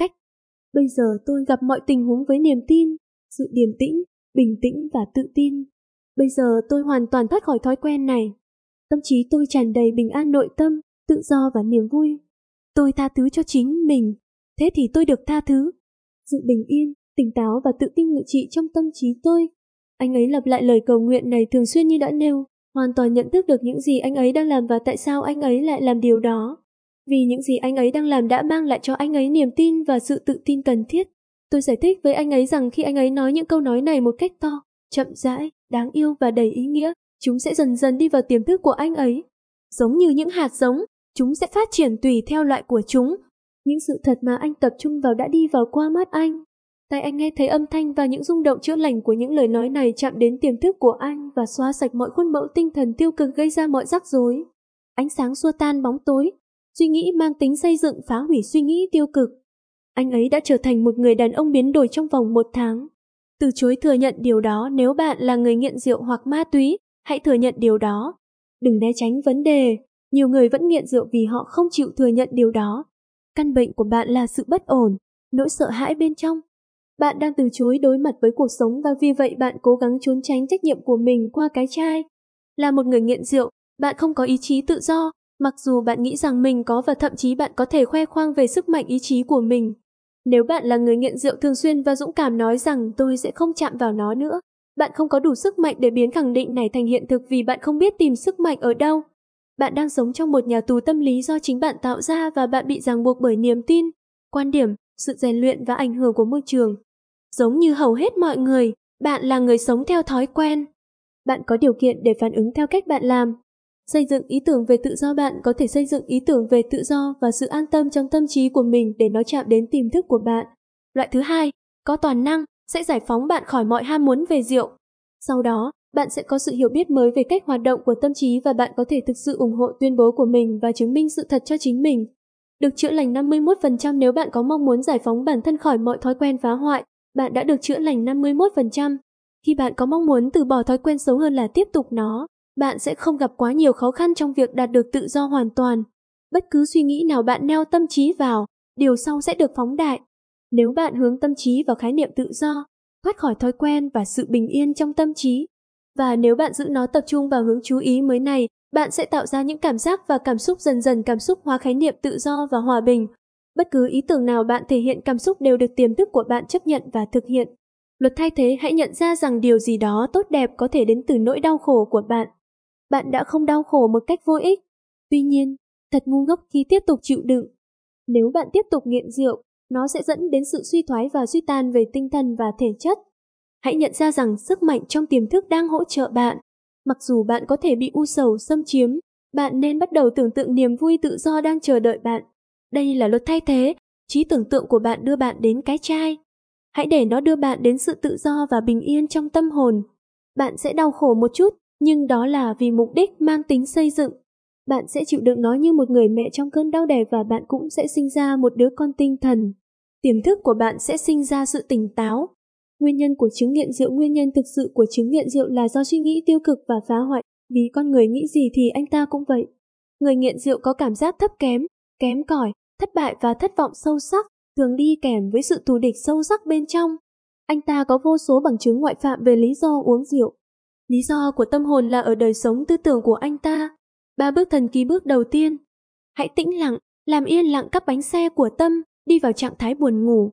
Bây giờ tôi gặp mọi tình huống với niềm tin, sự điềm tĩnh, bình tĩnh và tự tin. Bây giờ tôi hoàn toàn thoát khỏi thói quen này. Tâm trí tôi tràn đầy bình an nội tâm, tự do và niềm vui. Tôi tha thứ cho chính mình, thế thì tôi được tha thứ. Sự bình yên, tỉnh táo và tự tin ngự trị trong tâm trí tôi. Anh ấy lặp lại lời cầu nguyện này thường xuyên như đã nêu, hoàn toàn nhận thức được những gì anh ấy đang làm và tại sao anh ấy lại làm điều đó. Vì những gì anh ấy đang làm đã mang lại cho anh ấy niềm tin và sự tự tin cần thiết. Tôi giải thích với anh ấy rằng khi anh ấy nói những câu nói này một cách to, chậm rãi, đáng yêu và đầy ý nghĩa, chúng sẽ dần dần đi vào tiềm thức của anh ấy. Giống như những hạt giống, chúng sẽ phát triển tùy theo loại của chúng. Những sự thật mà anh tập trung vào đã đi vào qua mắt anh. Tai anh nghe thấy âm thanh và những rung động chữa lành của những lời nói này chạm đến tiềm thức của anh và xóa sạch mọi khuôn mẫu tinh thần tiêu cực gây ra mọi rắc rối. Ánh sáng xua tan bóng tối. Suy nghĩ mang tính xây dựng phá hủy suy nghĩ tiêu cực. Anh ấy đã trở thành một người đàn ông biến đổi trong vòng 1 tháng. Từ chối thừa nhận điều đó nếu bạn là người nghiện rượu hoặc ma túy, hãy thừa nhận điều đó. Đừng né tránh vấn đề. Nhiều người vẫn nghiện rượu vì họ không chịu thừa nhận điều đó. Căn bệnh của bạn là sự bất ổn, nỗi sợ hãi bên trong. Bạn đang từ chối đối mặt với cuộc sống và vì vậy bạn cố gắng trốn tránh trách nhiệm của mình qua cái chai. Là một người nghiện rượu, bạn không có ý chí tự do. Mặc dù bạn nghĩ rằng mình có và thậm chí bạn có thể khoe khoang về sức mạnh ý chí của mình. Nếu bạn là người nghiện rượu thường xuyên và dũng cảm nói rằng tôi sẽ không chạm vào nó nữa, bạn không có đủ sức mạnh để biến khẳng định này thành hiện thực vì bạn không biết tìm sức mạnh ở đâu. Bạn đang sống trong một nhà tù tâm lý do chính bạn tạo ra và bạn bị ràng buộc bởi niềm tin, quan điểm, sự rèn luyện và ảnh hưởng của môi trường. Giống như hầu hết mọi người, bạn là người sống theo thói quen. Bạn có điều kiện để phản ứng theo cách bạn làm. Xây dựng ý tưởng về tự do. Bạn có thể xây dựng ý tưởng về tự do và sự an tâm trong tâm trí của mình để nó chạm đến tiềm thức của bạn. Loại thứ hai, có toàn năng, sẽ giải phóng bạn khỏi mọi ham muốn về rượu. Sau đó, bạn sẽ có sự hiểu biết mới về cách hoạt động của tâm trí và bạn có thể thực sự ủng hộ tuyên bố của mình và chứng minh sự thật cho chính mình. Được chữa lành 51%. Nếu bạn có mong muốn giải phóng bản thân khỏi mọi thói quen phá hoại, bạn đã được chữa lành 51%. Khi bạn có mong muốn từ bỏ thói quen xấu hơn là tiếp tục nó, bạn sẽ không gặp quá nhiều khó khăn trong việc đạt được tự do hoàn toàn. Bất cứ suy nghĩ nào bạn neo tâm trí vào, điều sau sẽ được phóng đại. Nếu bạn hướng tâm trí vào khái niệm tự do, thoát khỏi thói quen và sự bình yên trong tâm trí, và nếu bạn giữ nó tập trung vào hướng chú ý mới này, bạn sẽ tạo ra những cảm giác và cảm xúc dần dần cảm xúc hóa khái niệm tự do và hòa bình. Bất cứ ý tưởng nào bạn thể hiện cảm xúc đều được tiềm thức của bạn chấp nhận và thực hiện. Luật thay thế hãy nhận ra rằng điều gì đó tốt đẹp có thể đến từ nỗi đau khổ của bạn. Bạn đã không đau khổ một cách vô ích. Tuy nhiên, thật ngu ngốc khi tiếp tục chịu đựng. Nếu bạn tiếp tục nghiện rượu, nó sẽ dẫn đến sự suy thoái và suy tan về tinh thần và thể chất. Hãy nhận ra rằng sức mạnh trong tiềm thức đang hỗ trợ bạn. Mặc dù bạn có thể bị u sầu xâm chiếm, bạn nên bắt đầu tưởng tượng niềm vui tự do đang chờ đợi bạn. Đây là luật thay thế, trí tưởng tượng của bạn đưa bạn đến cái chai. Hãy để nó đưa bạn đến sự tự do và bình yên trong tâm hồn. Bạn sẽ đau khổ một chút, nhưng đó là vì mục đích mang tính xây dựng. Bạn sẽ chịu đựng nó như một người mẹ trong cơn đau đẻ và bạn cũng sẽ sinh ra một đứa con tinh thần. Tiềm thức của bạn sẽ sinh ra sự tỉnh táo. Nguyên nhân của chứng nghiện rượu. Nguyên nhân thực sự của chứng nghiện rượu là do suy nghĩ tiêu cực và phá hoại. Vì con người nghĩ gì thì anh ta cũng vậy. Người nghiện rượu có cảm giác thấp kém, kém cỏi, thất bại và thất vọng sâu sắc, thường đi kèm với sự thù địch sâu sắc bên trong. Anh ta có vô số bằng chứng ngoại phạm về lý do uống rượu. Lý do của tâm hồn là ở đời sống tư tưởng của anh ta. 3 bước thần kỳ. Bước đầu tiên, hãy tĩnh lặng, làm yên lặng các bánh xe của tâm, đi vào trạng thái buồn ngủ.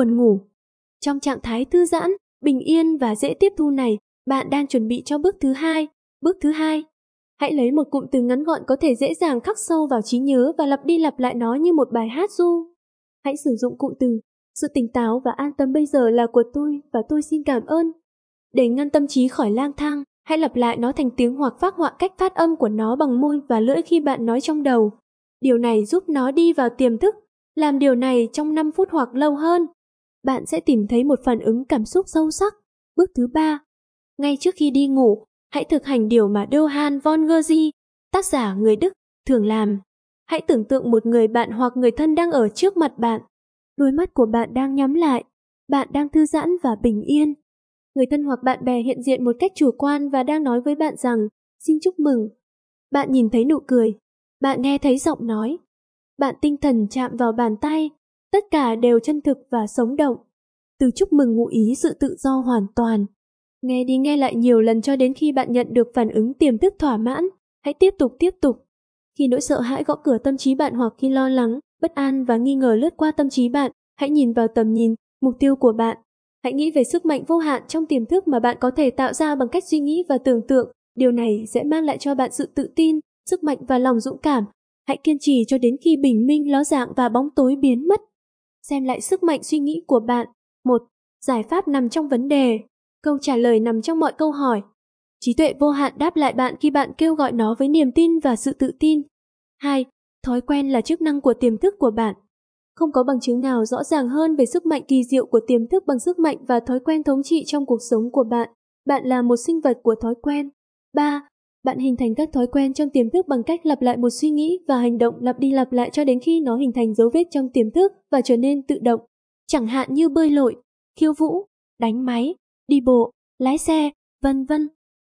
Trong trạng thái thư giãn, bình yên và dễ tiếp thu này, bạn đang chuẩn bị cho bước thứ hai. Bước thứ hai, Hãy lấy một cụm từ ngắn gọn có thể dễ dàng khắc sâu vào trí nhớ và lặp đi lặp lại nó như một bài hát ru. Hãy sử dụng cụm từ sự tỉnh táo và an tâm bây giờ là của tôi và tôi xin cảm ơn. Để ngăn tâm trí khỏi lang thang, hãy lặp lại nó thành tiếng hoặc phác họa cách phát âm của nó bằng môi và lưỡi khi bạn nói trong đầu. Điều này giúp nó đi vào tiềm thức. Làm điều này trong 5 phút hoặc lâu hơn. Bạn sẽ tìm thấy một phản ứng cảm xúc sâu sắc. Bước thứ 3. Ngay trước khi đi ngủ, hãy thực hành điều mà Johann von Goethe, tác giả người Đức, thường làm. Hãy tưởng tượng một người bạn hoặc người thân đang ở trước mặt bạn. Đôi mắt của bạn đang nhắm lại. Bạn đang thư giãn và bình yên. Người thân hoặc bạn bè hiện diện một cách chủ quan và đang nói với bạn rằng, xin chúc mừng. Bạn nhìn thấy nụ cười. Bạn nghe thấy giọng nói. Bạn tinh thần chạm vào bàn tay. Tất cả đều chân thực và sống động. Từ chúc mừng ngụ ý sự tự do hoàn toàn. Nghe đi nghe lại nhiều lần cho đến khi bạn nhận được phản ứng tiềm thức thỏa mãn. Hãy tiếp tục. Khi nỗi sợ hãi gõ cửa tâm trí bạn hoặc khi lo lắng, bất an và nghi ngờ lướt qua tâm trí bạn, hãy nhìn vào tầm nhìn, mục tiêu của bạn. Hãy nghĩ về sức mạnh vô hạn trong tiềm thức mà bạn có thể tạo ra bằng cách suy nghĩ và tưởng tượng. Điều này sẽ mang lại cho bạn sự tự tin, sức mạnh và lòng dũng cảm. Hãy kiên trì cho đến khi bình minh ló dạng và bóng tối biến mất. Xem lại sức mạnh suy nghĩ của bạn. 1. Giải pháp nằm trong vấn đề. Câu trả lời nằm trong mọi câu hỏi. Trí tuệ vô hạn đáp lại bạn khi bạn kêu gọi nó với niềm tin và sự tự tin. 2. Thói quen là chức năng của tiềm thức của bạn. Không có bằng chứng nào rõ ràng hơn về sức mạnh kỳ diệu của tiềm thức bằng sức mạnh và thói quen thống trị trong cuộc sống của bạn. Bạn là một sinh vật của thói quen. 3. Bạn hình thành các thói quen trong tiềm thức bằng cách lặp lại một suy nghĩ và hành động lặp đi lặp lại cho đến khi nó hình thành dấu vết trong tiềm thức và trở nên tự động. Chẳng hạn như bơi lội, khiêu vũ, đánh máy, đi bộ, lái xe, vân vân.